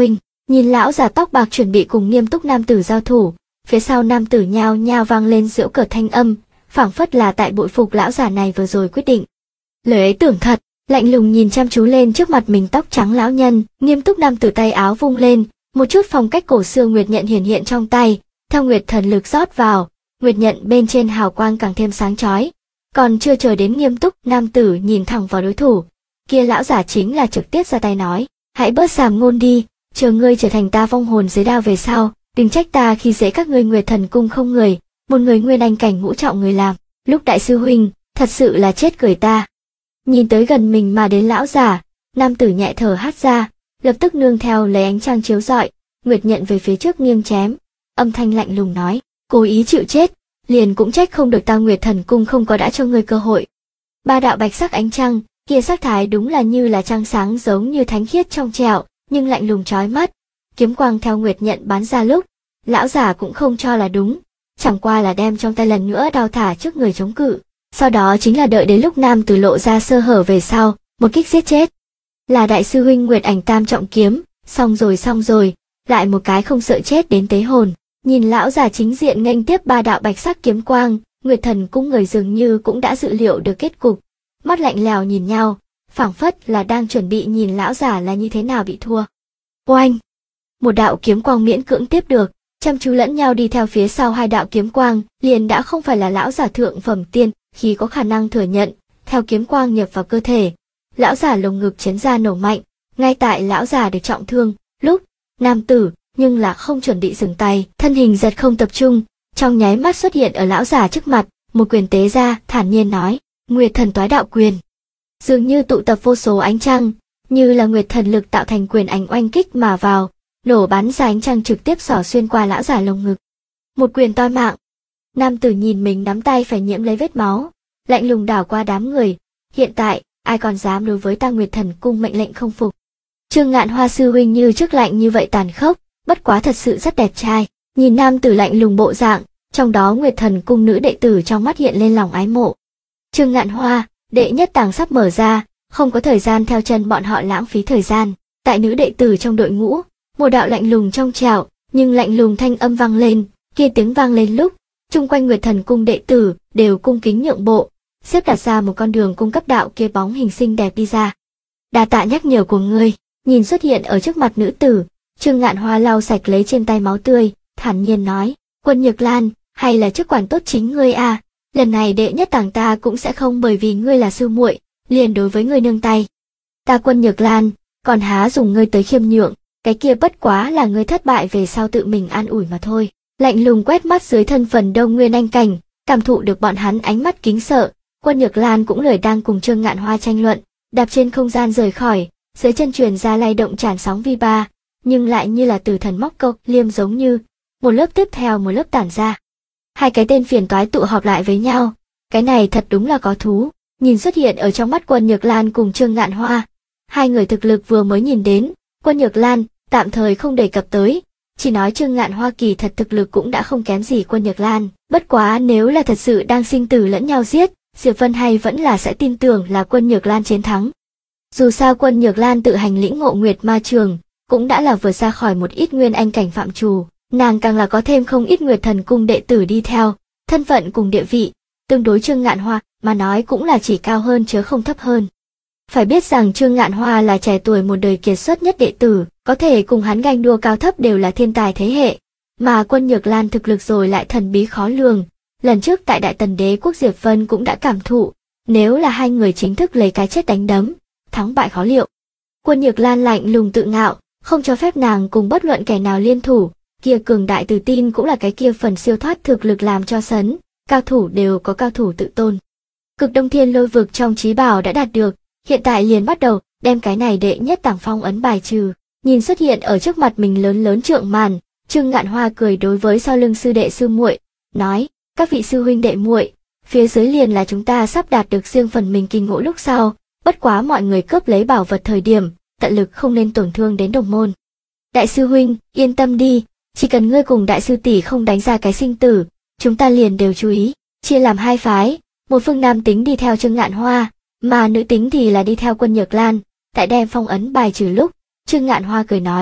Nhìn lão già tóc bạc chuẩn bị cùng nghiêm túc nam tử giao thủ, phía sau nam tử nhao nhao vang lên giễu cợt thanh âm, phảng phất là tại bội phục lão già này vừa rồi quyết định. Lời ấy tưởng thật, lạnh lùng nhìn chăm chú lên trước mặt mình tóc trắng lão nhân, nghiêm túc nam tử tay áo vung lên, một chút phong cách cổ xưa nguyệt nhận hiển hiện trong tay, theo nguyệt thần lực rót vào, nguyệt nhận bên trên hào quang càng thêm sáng chói. Còn chưa chờ đến nghiêm túc, nam tử nhìn thẳng vào đối thủ, kia lão giả chính là trực tiếp ra tay nói, hãy bớt sàm ngôn đi, chờ ngươi trở thành ta vong hồn dưới đao về sau, đừng trách ta khi dễ các ngươi Nguyệt Thần Cung không người, một người nguyên anh cảnh ngũ trọng người làm, lúc đại sư huynh, thật sự là chết cười ta. Nhìn tới gần mình mà đến lão giả, nam tử nhẹ thở hắt ra, lập tức nương theo lấy ánh trăng chiếu rọi, nguyệt nhận về phía trước nghiêng chém, âm thanh lạnh lùng nói, cố ý chịu chết, liền cũng trách không được ta Nguyệt Thần Cung không có đã cho ngươi cơ hội. Ba đạo bạch sắc ánh trăng, kia sắc thái đúng là như là trăng sáng giống như thánh khiết trong trẻo, nhưng lạnh lùng chói mắt. Kiếm quang theo nguyệt nhận bắn ra lúc, lão giả cũng không cho là đúng, chẳng qua là đem trong tay lần nữa đao thả trước người chống cự. Sau đó chính là đợi đến lúc nam tử lộ ra sơ hở về sau, một kích giết chết. Là đại sư huynh Nguyệt Ảnh Tam trọng kiếm, xong rồi, lại một cái không sợ chết đến tế hồn. Nhìn lão già chính diện nghênh tiếp ba đạo bạch sắc kiếm quang, Nguyệt Thần Cung người dường như cũng đã dự liệu được kết cục, mắt lạnh lèo nhìn nhau, phảng phất là đang chuẩn bị nhìn lão giả là như thế nào bị thua. Oanh! Một đạo kiếm quang miễn cưỡng tiếp được, chăm chú lẫn nhau đi theo phía sau hai đạo kiếm quang, liền đã không phải là lão giả thượng phẩm tiên, khi có khả năng thừa nhận, theo kiếm quang nhập vào cơ thể. Lão giả lồng ngực chấn ra nổ mạnh, ngay tại lão giả được trọng thương, lúc, nam tử, nhưng là không chuẩn bị dừng tay, thân hình giật không tập trung, trong nháy mắt xuất hiện ở lão giả trước mặt, một quyền tế ra, thản nhiên nói, Nguyệt Thần Toái Đạo Quyền. Dường như tụ tập vô số ánh trăng, như là nguyệt thần lực tạo thành quyền ảnh oanh kích mà vào, nổ bắn ra ánh trăng trực tiếp xỏ xuyên qua lão giả lồng ngực. Một quyền toi mạng. Nam tử nhìn mình nắm tay phải nhiễm lấy vết máu, lạnh lùng đảo qua đám người. Hiện tại, ai còn dám đối với ta Nguyệt Thần Cung mệnh lệnh không phục? Trương Ngạn Hoa sư huynh như trước lạnh như vậy tàn khốc, bất quá thật sự rất đẹp trai. Nhìn nam tử lạnh lùng bộ dạng, trong đó Nguyệt Thần Cung nữ đệ tử trong mắt hiện lên lòng ái mộ. Trương Ngạn Hoa, đệ nhất tàng sắp mở ra, không có thời gian theo chân bọn họ lãng phí thời gian. Tại nữ đệ tử trong đội ngũ, một đạo lạnh lùng trong trẻo, nhưng lạnh lùng thanh âm vang lên, kia tiếng vang lên lúc, chung quanh Nguyệt Thần Cung đệ tử đều cung kính nhượng bộ, xếp đặt ra một con đường cung cấp đạo kia bóng hình xinh đẹp đi ra. Đa tạ nhắc nhở của ngươi. Nhìn xuất hiện ở trước mặt nữ tử, Trương Ngạn Hoa lau sạch lấy trên tay máu tươi, thản nhiên nói, Quân Nhược Lan, hay là chức quản tốt chính ngươi à, lần này đệ nhất tàng ta cũng sẽ không bởi vì ngươi là sư muội, liền đối với ngươi nương tay. Ta Quân Nhược Lan, còn há dùng ngươi tới khiêm nhượng, cái kia bất quá là ngươi thất bại về sau tự mình an ủi mà thôi. Lạnh lùng quét mắt dưới thân phần đông nguyên anh cảnh, cảm thụ được bọn hắn ánh mắt kính sợ, Quân Nhược Lan cũng lười đang cùng Trương Ngạn Hoa tranh luận, đạp trên không gian rời khỏi, dưới chân truyền ra lay động tràn sóng vi ba, nhưng lại như là từ thần móc câu liêm giống như, một lớp tiếp theo một lớp tản ra. Hai cái tên phiền toái tụ họp lại với nhau, cái này thật đúng là có thú. Nhìn xuất hiện ở trong mắt Quân Nhược Lan cùng Trương Ngạn Hoa, hai người thực lực vừa mới nhìn đến, Quân Nhược Lan tạm thời không đề cập tới, chỉ nói Trương Ngạn Hoa kỳ thật thực lực cũng đã không kém gì Quân Nhược Lan, bất quá nếu là thật sự đang sinh tử lẫn nhau giết, Diệp Vân hay vẫn là sẽ tin tưởng là Quân Nhược Lan chiến thắng. Dù sao Quân Nhược Lan tự hành lĩnh ngộ Nguyệt Ma Trường, cũng đã là vượt ra khỏi một ít nguyên anh cảnh phạm trù, nàng càng là có thêm không ít Nguyệt Thần Cung đệ tử đi theo, thân phận cùng địa vị, tương đối Trương Ngạn Hoa mà nói cũng là chỉ cao hơn chứ không thấp hơn. Phải biết rằng Trương Ngạn Hoa là trẻ tuổi một đời kiệt xuất nhất đệ tử, có thể cùng hắn ganh đua cao thấp đều là thiên tài thế hệ, mà Quân Nhược Lan thực lực rồi lại thần bí khó lường. Lần trước tại Đại Tần Đế quốc Diệp Vân cũng đã cảm thụ, nếu là hai người chính thức lấy cái chết đánh đấm, thắng bại khó liệu. Quân Nhược Lan lạnh lùng tự ngạo, không cho phép nàng cùng bất luận kẻ nào liên thủ, kia cường đại tự tin cũng là cái kia phần siêu thoát thực lực làm cho sấn, cao thủ đều có cao thủ tự tôn. Cực Đông Thiên Lôi vực trong trí bảo đã đạt được, hiện tại liền bắt đầu đem cái này đệ nhất tàng phong ấn bài trừ. Nhìn xuất hiện ở trước mặt mình lớn lớn trượng màn, Trương Ngạn Hoa cười đối với sau lưng sư đệ sư muội, nói: các vị sư huynh đệ muội, phía dưới liền là chúng ta sắp đạt được riêng phần mình kinh ngộ lúc sau, bất quá mọi người cướp lấy bảo vật thời điểm, tận lực không nên tổn thương đến đồng môn. Đại sư huynh, yên tâm đi, chỉ cần ngươi cùng đại sư tỷ không đánh ra cái sinh tử, chúng ta liền đều chú ý, chia làm hai phái, một phương nam tính đi theo Trương Ngạn Hoa, mà nữ tính thì là đi theo Quân Nhược Lan. Tại đem phong ấn bài trừ lúc, Trương Ngạn Hoa cười nói,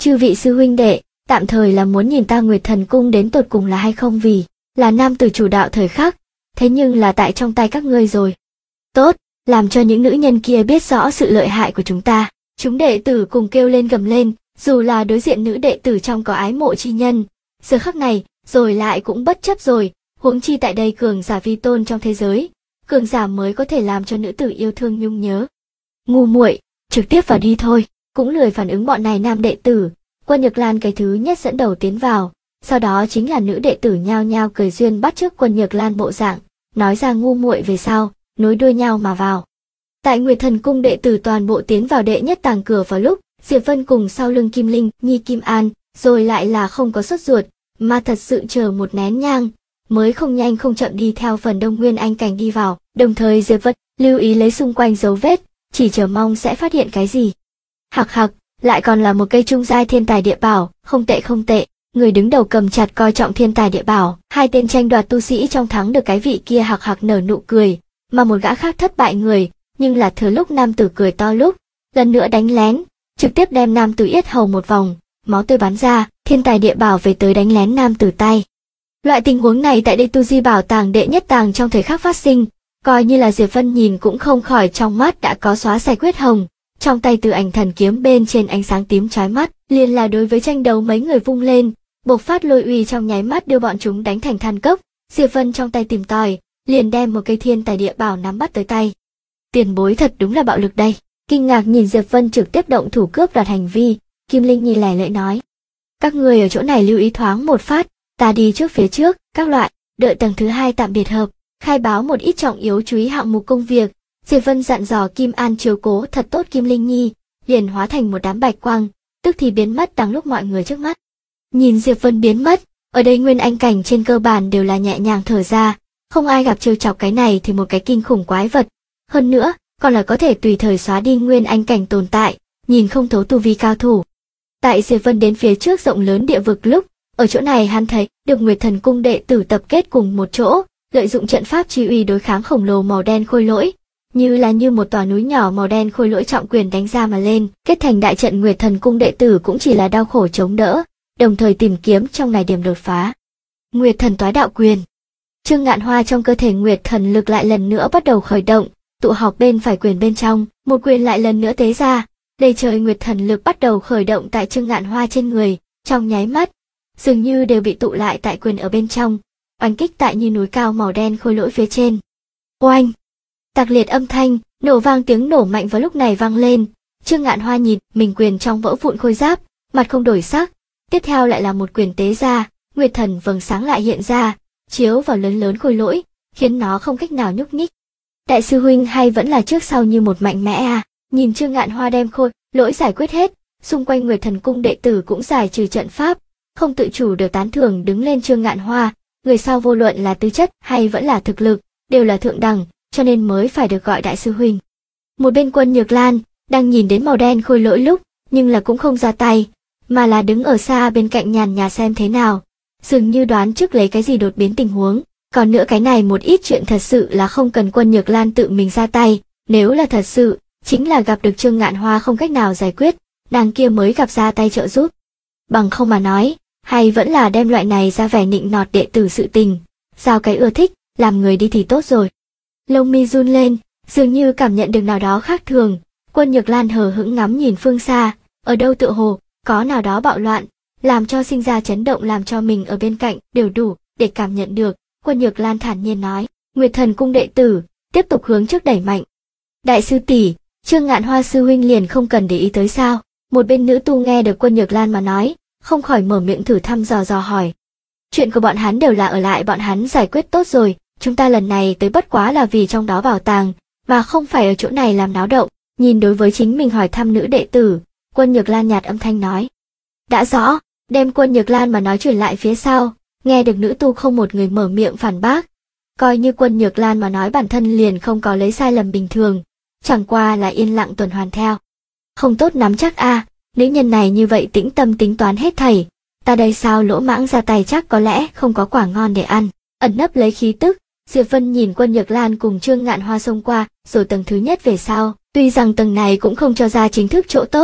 Chư vị sư huynh đệ, tạm thời là muốn nhìn ta Nguyệt Thần Cung đến tột cùng là hay không, vì là nam tử chủ đạo thời khắc, thế nhưng là tại trong tay các ngươi rồi. Tốt, làm cho những nữ nhân kia biết rõ sự lợi hại của chúng ta. Chúng đệ tử cùng kêu lên gầm lên, dù là đối diện nữ đệ tử trong có ái mộ chi nhân, giờ khắc này, rồi lại cũng bất chấp rồi, huống chi tại đây cường giả vi tôn trong thế giới, cường giả mới có thể làm cho nữ tử yêu thương nhung nhớ. Ngu muội, trực tiếp vào đi thôi, cũng lười phản ứng bọn này nam đệ tử. Quân Nhược Lan cái thứ nhất dẫn đầu tiến vào, sau đó chính là nữ đệ tử nhao nhao cười duyên bắt chước Quân Nhược Lan bộ dạng, nói ra ngu muội về sau, nối đuôi nhau mà vào. Tại Nguyệt Thần Cung đệ tử toàn bộ tiến vào đệ nhất tàng cửa vào lúc, Diệp Vân cùng sau lưng Kim Linh, Nhi Kim An, rồi lại là không có sốt ruột, mà thật sự chờ một nén nhang, mới không nhanh không chậm đi theo phần đông nguyên anh cảnh đi vào, đồng thời Diệp Vân lưu ý lấy xung quanh dấu vết, chỉ chờ mong sẽ phát hiện cái gì. Hặc hặc, lại còn là một cây trung giai thiên tài địa bảo, không tệ không tệ. Người đứng đầu cầm chặt coi trọng thiên tài địa bảo, hai tên tranh đoạt tu sĩ trong thắng được cái vị kia hặc hặc nở nụ cười, mà một gã khác thất bại người, nhưng là thừa lúc nam tử cười to lúc, lần nữa đánh lén, trực tiếp đem nam tử yết hầu một vòng, máu tươi bắn ra, thiên tài địa bảo về tới đánh lén nam tử tay. Loại tình huống này tại đây tu di bảo tàng đệ nhất tàng trong thời khắc phát sinh, coi như là Diệp Vân nhìn cũng không khỏi trong mắt đã có xóa sạch huyết hồng. Trong tay Từ Ảnh Thần kiếm bên trên ánh sáng tím chói mắt, liền là đối với tranh đấu mấy người vung lên, bộc phát lôi uy trong nháy mắt đưa bọn chúng đánh thành than cốc. Diệp Vân trong tay tìm tòi, liền đem một cây thiên tài địa bảo nắm bắt tới tay. Tiền bối thật đúng là bạo lực đây. Kinh ngạc nhìn Diệp Vân trực tiếp động thủ cướp đoạt hành vi, Kim Linh Nhi lẻ lưỡi nói: các người ở chỗ này lưu ý thoáng một phát, ta đi trước phía trước, các loại, đợi tầng thứ hai tạm biệt hợp, khai báo một ít trọng yếu chú ý hạng mục công việc. Diệp Vân dặn dò Kim An chiếu cố thật tốt Kim Linh Nhi, liền hóa thành một đám bạch quang, tức thì biến mất đang lúc mọi người trước mắt. Nhìn Diệp Vân biến mất, ở đây nguyên anh cảnh trên cơ bản đều là nhẹ nhàng thở ra, không ai gặp trêu chọc cái này thì một cái kinh khủng quái vật. Hơn nữa, còn là có thể tùy thời xóa đi nguyên anh cảnh tồn tại, nhìn không thấu tu vi cao thủ. Tại Diệp Vân đến phía trước rộng lớn địa vực lúc, ở chỗ này hắn thấy được Nguyệt Thần Cung đệ tử tập kết cùng một chỗ, lợi dụng trận pháp chi uy đối kháng khổng lồ màu đen khôi lỗi. Như một tòa núi nhỏ màu đen khôi lỗi trọng quyền đánh ra mà lên, kết thành đại trận. Nguyệt Thần Cung đệ tử cũng chỉ là đau khổ chống đỡ, đồng thời tìm kiếm trong này điểm đột phá. Nguyệt Thần Toái Đạo Quyền. Trương Ngạn Hoa trong cơ thể Nguyệt Thần lực lại lần nữa bắt đầu khởi động, tụ họp bên phải quyền bên trong, một quyền lại lần nữa tế ra, đầy trời Nguyệt Thần lực bắt đầu khởi động tại Trương Ngạn Hoa trên người, trong nháy mắt, dường như đều bị tụ lại tại quyền ở bên trong, oanh kích tại như núi cao màu đen khôi lỗi phía trên. Oanh! Tạc liệt âm thanh, nổ vang tiếng nổ mạnh vào lúc này vang lên. Trương Ngạn Hoa nhìn mình quyền trong vỡ vụn khôi giáp, mặt không đổi sắc. Tiếp theo lại là một quyền tế ra, Nguyệt Thần vầng sáng lại hiện ra, chiếu vào lớn lớn khôi lỗi, khiến nó không cách nào nhúc nhích. Đại sư huynh hay vẫn là trước sau như một mạnh mẽ à? Nhìn Trương Ngạn Hoa đem khôi lỗi giải quyết hết, xung quanh Nguyệt Thần Cung đệ tử cũng giải trừ trận pháp, không tự chủ được tán thưởng đứng lên Trương Ngạn Hoa. Người sau vô luận là tư chất hay vẫn là thực lực, đều là thượng đẳng, cho nên mới phải được gọi đại sư huynh. Một bên Quân Nhược Lan đang nhìn đến màu đen khôi lỗi lúc, nhưng là cũng không ra tay, mà là đứng ở xa bên cạnh nhàn nhạt xem thế nào, dường như đoán trước lấy cái gì đột biến tình huống. Còn nữa cái này một ít chuyện thật sự là không cần Quân Nhược Lan tự mình ra tay, nếu là thật sự, chính là gặp được Trương Ngạn Hoa không cách nào giải quyết, nàng kia mới gặp ra tay trợ giúp. Bằng không mà nói, hay vẫn là đem loại này ra vẻ nịnh nọt đệ tử sự tình, giao cái ưa thích, làm người đi thì tốt rồi. Lông mi run lên, dường như cảm nhận được nào đó khác thường. Quân Nhược Lan hờ hững ngắm nhìn phương xa, ở đâu tựa hồ có nào đó bạo loạn, làm cho sinh ra chấn động, làm cho mình ở bên cạnh đều đủ để cảm nhận được. Quân Nhược Lan thản nhiên nói: Nguyệt Thần Cung đệ tử tiếp tục hướng trước đẩy mạnh. Đại sư tỷ, Trương Ngạn Hoa sư huynh liền không cần để ý tới sao? Một bên nữ tu nghe được Quân Nhược Lan mà nói, không khỏi mở miệng thử thăm dò hỏi. Chuyện của bọn hắn đều là ở lại bọn hắn giải quyết tốt rồi, chúng ta lần này tới bất quá là vì trong đó bảo tàng, mà không phải ở chỗ này làm náo động. Nhìn đối với chính mình hỏi thăm nữ đệ tử, Quân Nhược Lan nhạt âm thanh nói. Đã rõ, đem Quân Nhược Lan mà nói chuyển lại phía sau, nghe được nữ tu không một người mở miệng phản bác. Coi như Quân Nhược Lan mà nói bản thân liền không có lấy sai lầm bình thường, chẳng qua là yên lặng tuần hoàn theo. Không tốt nắm chắc a, nữ nhân này như vậy tĩnh tâm tính toán hết thảy, ta đây sao lỗ mãng ra tay chắc có lẽ không có quả ngon để ăn. Ẩn nấp lấy khí tức, Diệp Vân nhìn Quân Nhược Lan cùng Trương Ngạn Hoa xông qua, rồi tầng thứ nhất về sau, tuy rằng tầng này cũng không cho ra chính thức chỗ tốt,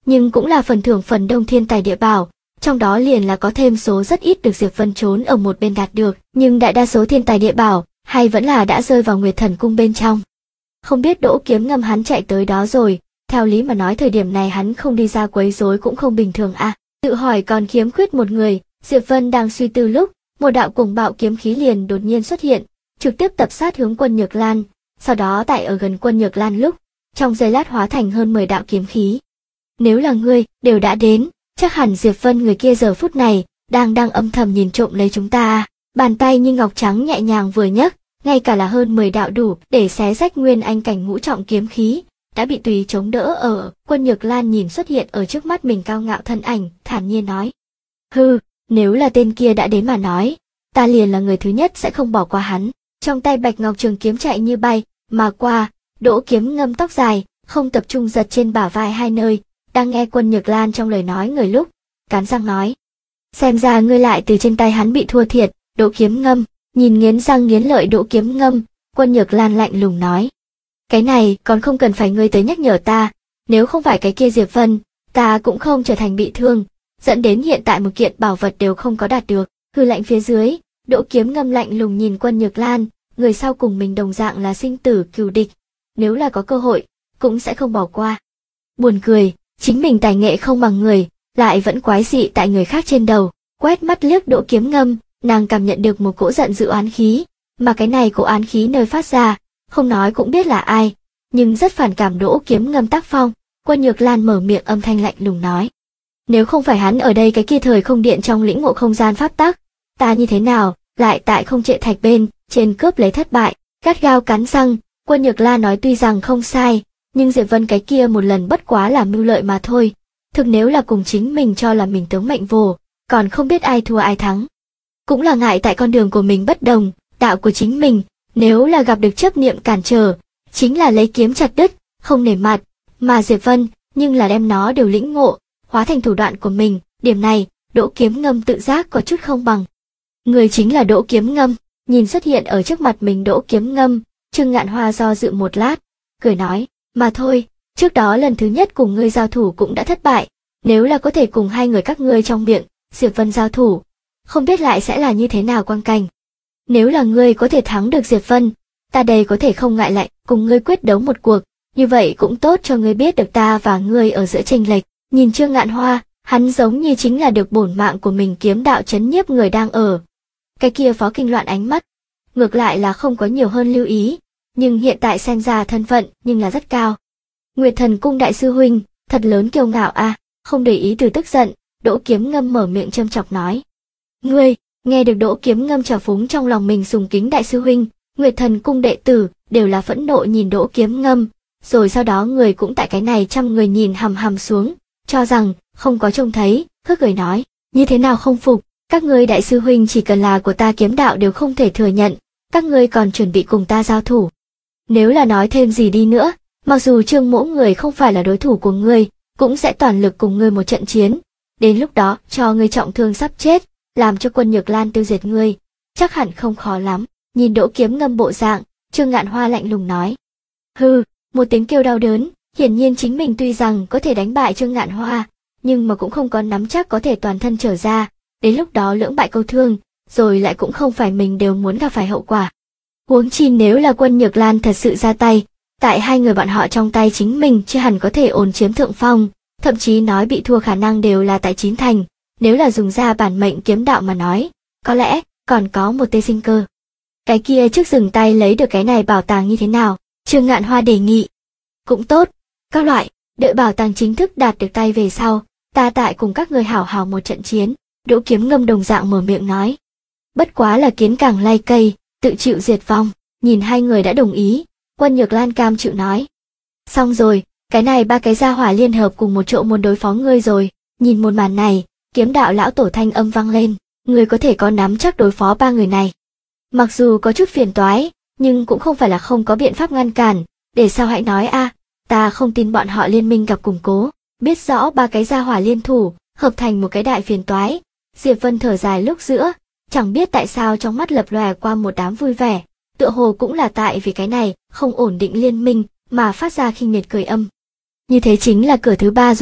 nhưng cũng là phần thưởng phần đông thiên tài địa bảo, trong đó liền là có thêm số rất ít được Diệp Vân trốn ở một bên đạt được, nhưng đại đa số thiên tài địa bảo hay vẫn là đã rơi vào Nguyệt Thần cung bên trong. Không biết Đỗ Kiếm Ngâm hắn chạy tới đó rồi, theo lý mà nói thời điểm này hắn không đi ra quấy rối cũng không bình thường à. Tự hỏi còn khiếm khuyết một người, Diệp Vân đang suy tư lúc, một đạo cuồng bạo kiếm khí liền đột nhiên xuất hiện, trực tiếp tập sát hướng Quân Nhược Lan, sau đó tại ở gần Quân Nhược Lan lúc, trong giây lát hóa thành hơn 10 đạo kiếm khí. Nếu là ngươi đều đã đến, chắc hẳn Diệp Vân người kia giờ phút này đang âm thầm nhìn trộm lấy chúng ta à. Bàn tay như ngọc trắng nhẹ nhàng vừa nhấc, ngay cả là hơn 10 đạo đủ để xé rách nguyên anh cảnh ngũ trọng kiếm khí, đã bị tùy chống đỡ ở. Quân Nhược Lan nhìn xuất hiện ở trước mắt mình cao ngạo thân ảnh, thản nhiên nói: hừ, nếu là tên kia đã đến mà nói, ta liền là người thứ nhất sẽ không bỏ qua hắn. Trong tay bạch ngọc trường kiếm chạy như bay mà qua, Đỗ Kiếm Ngâm tóc dài không tập trung giật trên bả vai hai nơi, đang nghe Quân Nhược Lan trong lời nói người lúc, cắn răng nói: xem ra ngươi lại từ trên tay hắn bị thua thiệt. Đỗ Kiếm Ngâm nhìn nghiến răng nghiến lợi Đỗ Kiếm Ngâm, Quân Nhược Lan lạnh lùng nói: cái này còn không cần phải ngươi tới nhắc nhở ta, nếu không phải cái kia Diệp Vân, ta cũng không trở thành bị thương, dẫn đến hiện tại một kiện bảo vật đều không có đạt được. Hừ lạnh phía dưới, Đỗ Kiếm Ngâm lạnh lùng nhìn Quân Nhược Lan, người sau cùng mình đồng dạng là sinh tử cừu địch, nếu là có cơ hội, cũng sẽ không bỏ qua. Buồn cười, chính mình tài nghệ không bằng người, lại vẫn quái dị tại người khác trên đầu. Quét mắt liếc Đỗ Kiếm Ngâm, nàng cảm nhận được một cỗ giận dữ oán khí, mà cái này cỗ oán khí nơi phát ra, không nói cũng biết là ai, nhưng rất phản cảm Đỗ Kiếm Ngâm tác phong. Quân Nhược Lan mở miệng âm thanh lạnh lùng nói: nếu không phải hắn ở đây cái kia thời không điện trong lĩnh ngộ không gian pháp tắc, ta như thế nào lại tại không trệ thạch bên trên cướp lấy thất bại. Gắt gao cắn răng, Quân Nhược Lan nói tuy rằng không sai, nhưng Diệp Vân cái kia một lần bất quá là mưu lợi mà thôi, thực nếu là cùng chính mình cho là mình tướng mệnh vồ, còn không biết ai thua ai thắng. Cũng là ngại tại con đường của mình bất đồng, đạo của chính mình, nếu là gặp được chấp niệm cản trở, chính là lấy kiếm chặt đứt, không nể mặt, mà Diệp Vân, nhưng là đem nó đều lĩnh ngộ, hóa thành thủ đoạn của mình, điểm này, Đỗ Kiếm Ngâm tự giác có chút không bằng. Người chính là Đỗ Kiếm Ngâm, nhìn xuất hiện ở trước mặt mình Đỗ Kiếm Ngâm, Trương Ngạn Hoa do dự một lát, cười nói: mà thôi, trước đó lần thứ nhất cùng ngươi giao thủ cũng đã thất bại, nếu là có thể cùng hai người các ngươi trong miệng Diệp Vân giao thủ, không biết lại sẽ là như thế nào quang cảnh. Nếu là ngươi có thể thắng được Diệp Vân, ta đây có thể không ngại lại cùng ngươi quyết đấu một cuộc, như vậy cũng tốt cho ngươi biết được ta và ngươi ở giữa chênh lệch. Nhìn Trương Ngạn Hoa, hắn giống như chính là được bổn mạng của mình kiếm đạo chấn nhiếp người đang ở. Cái kia Phó Kinh Loạn ánh mắt, ngược lại là không có nhiều hơn lưu ý, nhưng hiện tại xem ra thân phận nhưng là rất cao. Nguyệt Thần cung đại sư huynh, thật lớn kiêu ngạo a. Không để ý từ tức giận, Đỗ Kiếm Ngâm mở miệng châm chọc nói: ngươi, nghe được Đỗ Kiếm Ngâm trào phúng trong lòng mình sùng kính đại sư huynh, Nguyệt Thần cung đệ tử đều là phẫn nộ nhìn Đỗ Kiếm Ngâm, rồi sau đó người cũng tại cái này trăm người nhìn hằm hằm xuống, cho rằng không có trông thấy, khước cười nói: như thế nào không phục, các ngươi đại sư huynh chỉ cần là của ta kiếm đạo đều không thể thừa nhận, các ngươi còn chuẩn bị cùng ta giao thủ. Nếu là nói thêm gì đi nữa, mặc dù Trương Mỗ người không phải là đối thủ của ngươi, cũng sẽ toàn lực cùng ngươi một trận chiến, đến lúc đó cho ngươi trọng thương sắp chết, làm cho Quân Nhược Lan tiêu diệt ngươi, chắc hẳn không khó lắm. Nhìn Đỗ Kiếm Ngâm bộ dạng, Trương Ngạn Hoa lạnh lùng nói: hừ, một tiếng kêu đau đớn, hiển nhiên chính mình tuy rằng có thể đánh bại Trương Ngạn Hoa, nhưng mà cũng không có nắm chắc có thể toàn thân trở ra, đến lúc đó lưỡng bại câu thương, rồi lại cũng không phải mình đều muốn gặp phải hậu quả. Huống chi nếu là Quân Nhược Lan thật sự ra tay, tại hai người bọn họ trong tay chính mình chưa hẳn có thể ổn chiếm thượng phong, thậm chí nói bị thua khả năng đều là tại chín thành, nếu là dùng ra bản mệnh kiếm đạo mà nói, có lẽ còn có một tia sinh cơ. Cái kia trước dừng tay lấy được cái này bảo tàng như thế nào? Trương Ngạn Hoa đề nghị. Cũng tốt, các loại, đợi bảo tàng chính thức đạt được tay về sau, ta tại cùng các người hảo hảo một trận chiến. Đỗ Kiếm Ngâm đồng dạng mở miệng nói. Bất quá là kiến càng lay cây, tự chịu diệt vong. Nhìn hai người đã đồng ý, Quân Nhược Lan cam chịu nói. Xong rồi, cái này ba cái gia hỏa liên hợp cùng một chỗ muốn đối phó ngươi rồi. Nhìn một màn này, kiếm đạo lão tổ thanh âm vang lên. Ngươi có thể có nắm chắc đối phó ba người này. Mặc dù có chút phiền toái, nhưng cũng không phải là không có biện pháp ngăn cản. Để sao hãy nói a, ta không tin bọn họ liên minh gặp củng cố. Biết rõ ba cái gia hỏa liên thủ, hợp thành một cái đại phiền toái. Diệp Vân thở dài lúc giữa, chẳng biết tại sao trong mắt lập lòe qua một đám vui vẻ, tựa hồ cũng là tại vì cái này không ổn định liên minh mà phát ra khinh miệt cười âm. Như thế chính là cửa thứ ba rồi,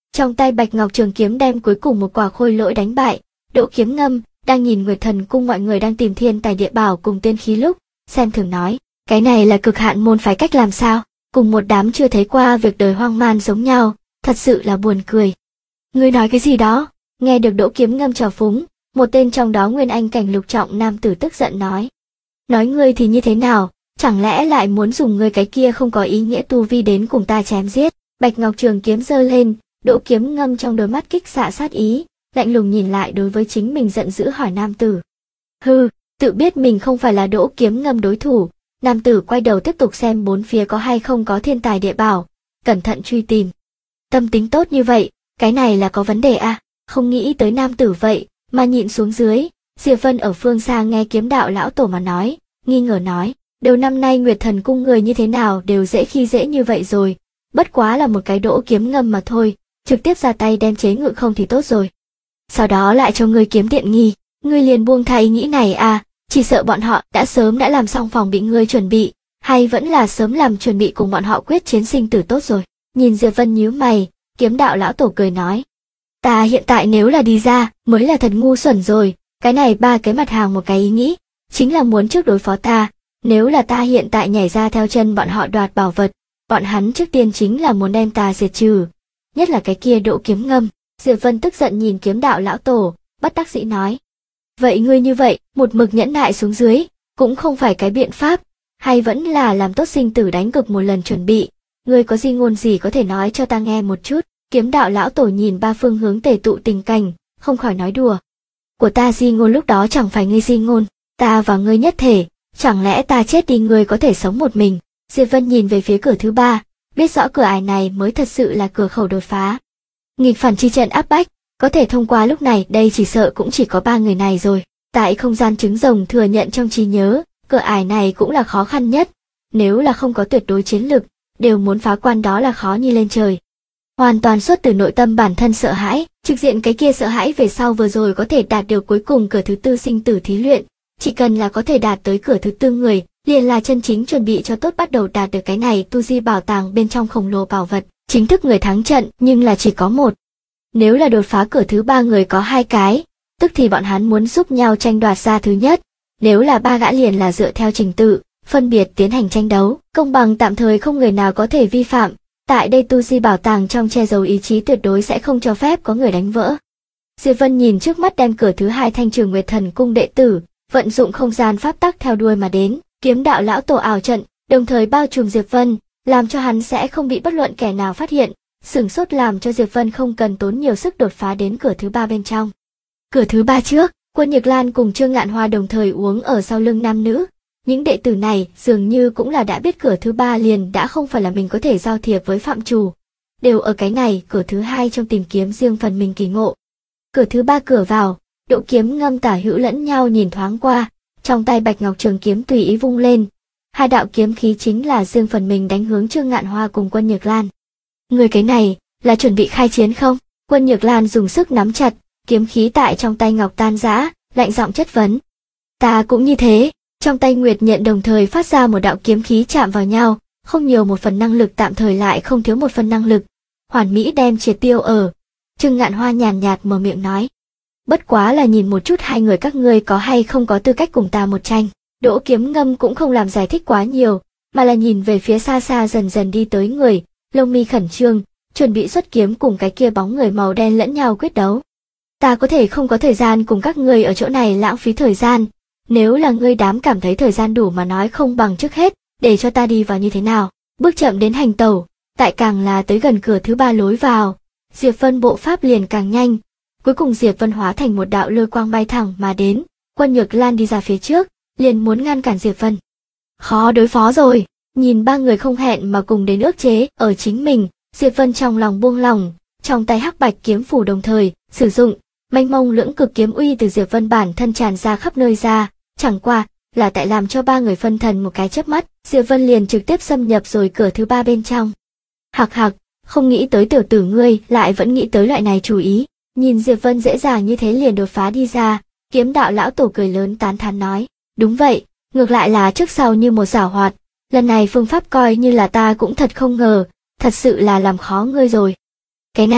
Trong tay Bạch Ngọc Trường Kiếm đem cuối cùng một quả khôi lỗi đánh bại. Đỗ Kiếm Ngâm đang nhìn Nguyệt Thần Cung mọi người đang tìm thiên tài địa bảo cùng tiên khí lúc, xem thường nói, cái này là cực hạn môn phái cách làm sao, cùng một đám chưa thấy qua việc đời hoang man giống nhau, thật sự là buồn cười. Ngươi nói cái gì đó? Nghe được Đỗ Kiếm Ngâm trào phúng, một tên trong đó nguyên anh cảnh lục trọng nam tử tức giận nói. Nói ngươi thì như thế nào, chẳng lẽ lại muốn dùng ngươi cái kia không có ý nghĩa tu vi đến cùng ta chém giết? Bạch Ngọc Trường Kiếm giơ lên, Đỗ Kiếm Ngâm trong đôi mắt kích xạ sát ý, lạnh lùng nhìn lại đối với chính mình giận dữ hỏi nam tử. Hừ, tự biết mình không phải là Đỗ Kiếm Ngâm đối thủ, nam tử quay đầu tiếp tục xem bốn phía có hay không có thiên tài địa bảo, cẩn thận truy tìm. Tâm tính tốt như vậy, cái này là có vấn đề à? Không nghĩ tới nam tử vậy, mà nhịn xuống dưới. Diệp Vân ở phương xa nghe Kiếm Đạo lão tổ mà nói, nghi ngờ nói, đầu năm nay Nguyệt Thần Cung người như thế nào đều dễ khi dễ như vậy rồi, bất quá là một cái Đỗ Kiếm Ngâm mà thôi, trực tiếp ra tay đem chế ngự không thì tốt rồi. Sau đó lại cho ngươi kiếm tiện nghi, ngươi liền buông tha ý nghĩ này à? Chỉ sợ bọn họ đã sớm đã làm xong phòng bị ngươi chuẩn bị, hay vẫn là sớm làm chuẩn bị cùng bọn họ quyết chiến sinh tử tốt rồi. Nhìn Diệp Vân nhíu mày, Kiếm Đạo lão tổ cười nói, ta hiện tại nếu là đi ra, mới là thật ngu xuẩn rồi, cái này ba cái mặt hàng một cái ý nghĩ, chính là muốn trước đối phó ta, nếu là ta hiện tại nhảy ra theo chân bọn họ đoạt bảo vật, bọn hắn trước tiên chính là muốn đem ta diệt trừ, nhất là cái kia Đỗ Kiếm Ngâm. Diệp Vân tức giận nhìn Kiếm Đạo lão tổ, bất đắc dĩ nói, vậy ngươi như vậy, một mực nhẫn nại xuống dưới, cũng không phải cái biện pháp, hay vẫn là làm tốt sinh tử đánh cực một lần chuẩn bị, ngươi có di ngôn gì có thể nói cho ta nghe một chút? Kiếm Đạo lão tổ nhìn ba phương hướng tề tụ tình cảnh, không khỏi nói đùa. Của ta di ngôn lúc đó chẳng phải ngươi di ngôn, ta và ngươi nhất thể, chẳng lẽ ta chết đi ngươi có thể sống một mình? Diệp Vân nhìn về phía cửa thứ ba, biết rõ cửa ải này mới thật sự là cửa khẩu đột phá. Nghịch phản chi trận áp bách, có thể thông qua lúc này đây chỉ sợ cũng chỉ có ba người này rồi. Tại không gian trứng rồng thừa nhận trong trí nhớ, cửa ải này cũng là khó khăn nhất, nếu là không có tuyệt đối chiến lực, đều muốn phá quan đó là khó như lên trời. Hoàn toàn xuất từ nội tâm bản thân sợ hãi, trực diện cái kia sợ hãi về sau vừa rồi có thể đạt được cuối cùng cửa thứ tư sinh tử thí luyện, chỉ cần là có thể đạt tới cửa thứ tư người, liền là chân chính chuẩn bị cho tốt bắt đầu đạt được cái này tu di bảo tàng bên trong khổng lồ bảo vật, chính thức người thắng trận nhưng là chỉ có một. Nếu là đột phá cửa thứ ba người có hai cái, tức thì bọn hắn muốn giúp nhau tranh đoạt ra thứ nhất, nếu là ba gã liền là dựa theo trình tự, phân biệt tiến hành tranh đấu, công bằng tạm thời không người nào có thể vi phạm. Tại đây tu di bảo tàng trong che giấu ý chí tuyệt đối sẽ không cho phép có người đánh vỡ. Diệp Vân nhìn trước mắt đem cửa thứ hai thanh Trường Nguyệt Thần Cung đệ tử, vận dụng không gian pháp tắc theo đuôi mà đến, Kiếm Đạo lão tổ ảo trận, đồng thời bao trùm Diệp Vân, làm cho hắn sẽ không bị bất luận kẻ nào phát hiện, sửng sốt làm cho Diệp Vân không cần tốn nhiều sức đột phá đến cửa thứ ba bên trong. Cửa thứ ba trước, Quân Nhược Lan cùng Trương Ngạn Hoa đồng thời uống ở sau lưng nam nữ. Những đệ tử này dường như cũng là đã biết cửa thứ ba liền đã không phải là mình có thể giao thiệp với phạm chủ, đều ở cái này cửa thứ hai trong tìm kiếm riêng phần mình kỳ ngộ. Cửa thứ ba cửa vào, Đỗ Kiếm Ngâm tả hữu lẫn nhau nhìn thoáng qua, trong tay Bạch Ngọc Trường Kiếm tùy ý vung lên, hai đạo kiếm khí chính là riêng phần mình đánh hướng Trương Ngạn Hoa cùng Quân Nhược Lan. Người cái này là chuẩn bị khai chiến không? Quân Nhược Lan dùng sức nắm chặt, kiếm khí tại trong tay ngọc tan rã, lạnh giọng chất vấn. Ta cũng như thế. Trong tay Nguyệt Nhận đồng thời phát ra một đạo kiếm khí chạm vào nhau, không nhiều một phần năng lực tạm thời lại không thiếu một phần năng lực. Hoàn mỹ đem triệt tiêu ở. Trương Ngạn Hoa nhàn nhạt mở miệng nói. Bất quá là nhìn một chút hai người các ngươi có hay không có tư cách cùng ta một tranh. Đỗ Kiếm Ngâm cũng không làm giải thích quá nhiều, mà là nhìn về phía xa xa dần dần đi tới người, lông mi khẩn trương, chuẩn bị xuất kiếm cùng cái kia bóng người màu đen lẫn nhau quyết đấu. Ta có thể không có thời gian cùng các ngươi ở chỗ này lãng phí thời gian. Nếu là ngươi đám cảm thấy thời gian đủ mà nói không bằng trước hết, để cho ta đi vào như thế nào, bước chậm đến hành tẩu, tại càng là tới gần cửa thứ ba lối vào, Diệp Vân bộ pháp liền càng nhanh, cuối cùng Diệp Vân hóa thành một đạo lôi quang bay thẳng mà đến, Quân Nhược Lan đi ra phía trước, liền muốn ngăn cản Diệp Vân. Khó đối phó rồi, nhìn ba người không hẹn mà cùng đến ước chế ở chính mình, Diệp Vân trong lòng buông lỏng, trong tay hắc bạch kiếm phủ đồng thời sử dụng, mênh mông lưỡng cực kiếm uy từ Diệp Vân bản thân tràn ra khắp nơi ra. Chẳng qua là tại làm cho ba người phân thần một cái chớp mắt, Diệp Vân liền trực tiếp xâm nhập rồi cửa thứ ba bên trong. Hạc hạc, không nghĩ tới tiểu tử ngươi lại vẫn nghĩ tới loại này chủ ý. Nhìn Diệp Vân dễ dàng như thế liền đột phá đi ra, Kiếm Đạo lão tổ cười lớn tán thán nói, đúng vậy, ngược lại là trước sau như một giảo hoạt, lần này phương pháp coi như là ta cũng thật không ngờ, thật sự là làm khó ngươi rồi. Cái này,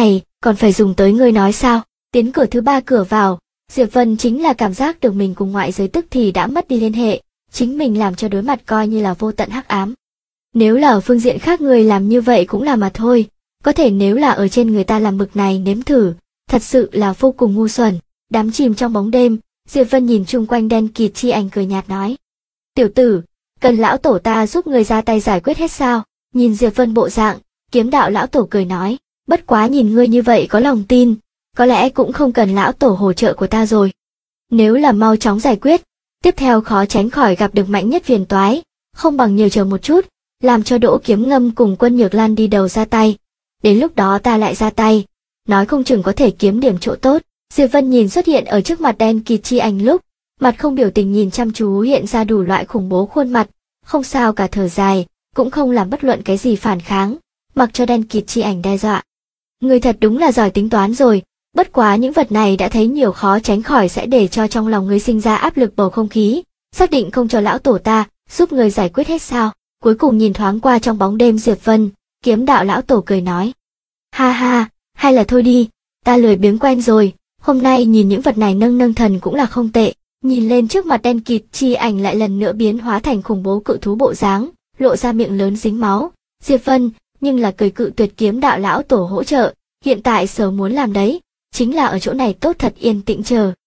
còn phải dùng tới ngươi nói sao? Tiến cửa thứ ba cửa vào, Diệp Vân chính là cảm giác được mình cùng ngoại giới tức thì đã mất đi liên hệ, chính mình làm cho đối mặt coi như là vô tận hắc ám. Nếu là ở phương diện khác người làm như vậy cũng là mà thôi, có thể nếu là ở trên người ta làm mực này nếm thử, thật sự là vô cùng ngu xuẩn. Đắm chìm trong bóng đêm, Diệp Vân nhìn chung quanh đen kịt chi ảnh cười nhạt nói. Tiểu tử, cần lão tổ ta giúp người ra tay giải quyết hết sao? Nhìn Diệp Vân bộ dạng, Kiếm đạo lão tổ cười nói, bất quá nhìn ngươi như vậy có lòng tin, có lẽ cũng không cần lão tổ hỗ trợ của ta rồi. Nếu là mau chóng giải quyết, tiếp theo khó tránh khỏi gặp được mạnh nhất phiền toái, không bằng nhiều chờ một chút, làm cho Đỗ Kiếm Ngâm cùng Quân Nhược Lan đi đầu ra tay. Đến lúc đó ta lại ra tay, nói không chừng có thể kiếm điểm chỗ tốt. Diệp Vân nhìn xuất hiện ở trước mặt đen kịt chi ảnh lúc, mặt không biểu tình nhìn chăm chú hiện ra đủ loại khủng bố khuôn mặt, không sao cả thở dài, cũng không làm bất luận cái gì phản kháng, mặc cho đen kịt chi ảnh đe dọa. Người thật đúng là giỏi tính toán rồi, bất quá những vật này đã thấy nhiều khó tránh khỏi sẽ để cho trong lòng người sinh ra áp lực bầu không khí, xác định không cho lão tổ ta giúp người giải quyết hết sao? Cuối cùng nhìn thoáng qua trong bóng đêm Diệp Vân, Kiếm đạo lão tổ cười nói. Ha ha, hay là thôi đi, ta lười biếng quen rồi, hôm nay nhìn những vật này nâng nâng thần cũng là không tệ. Nhìn lên trước mặt đen kịt chi ảnh lại lần nữa biến hóa thành khủng bố cự thú bộ dáng, lộ ra miệng lớn dính máu. Diệp Vân, nhưng là cười cự tuyệt Kiếm đạo lão tổ hỗ trợ, hiện tại sở muốn làm đấy, chính là ở chỗ này tốt thật yên tĩnh chờ.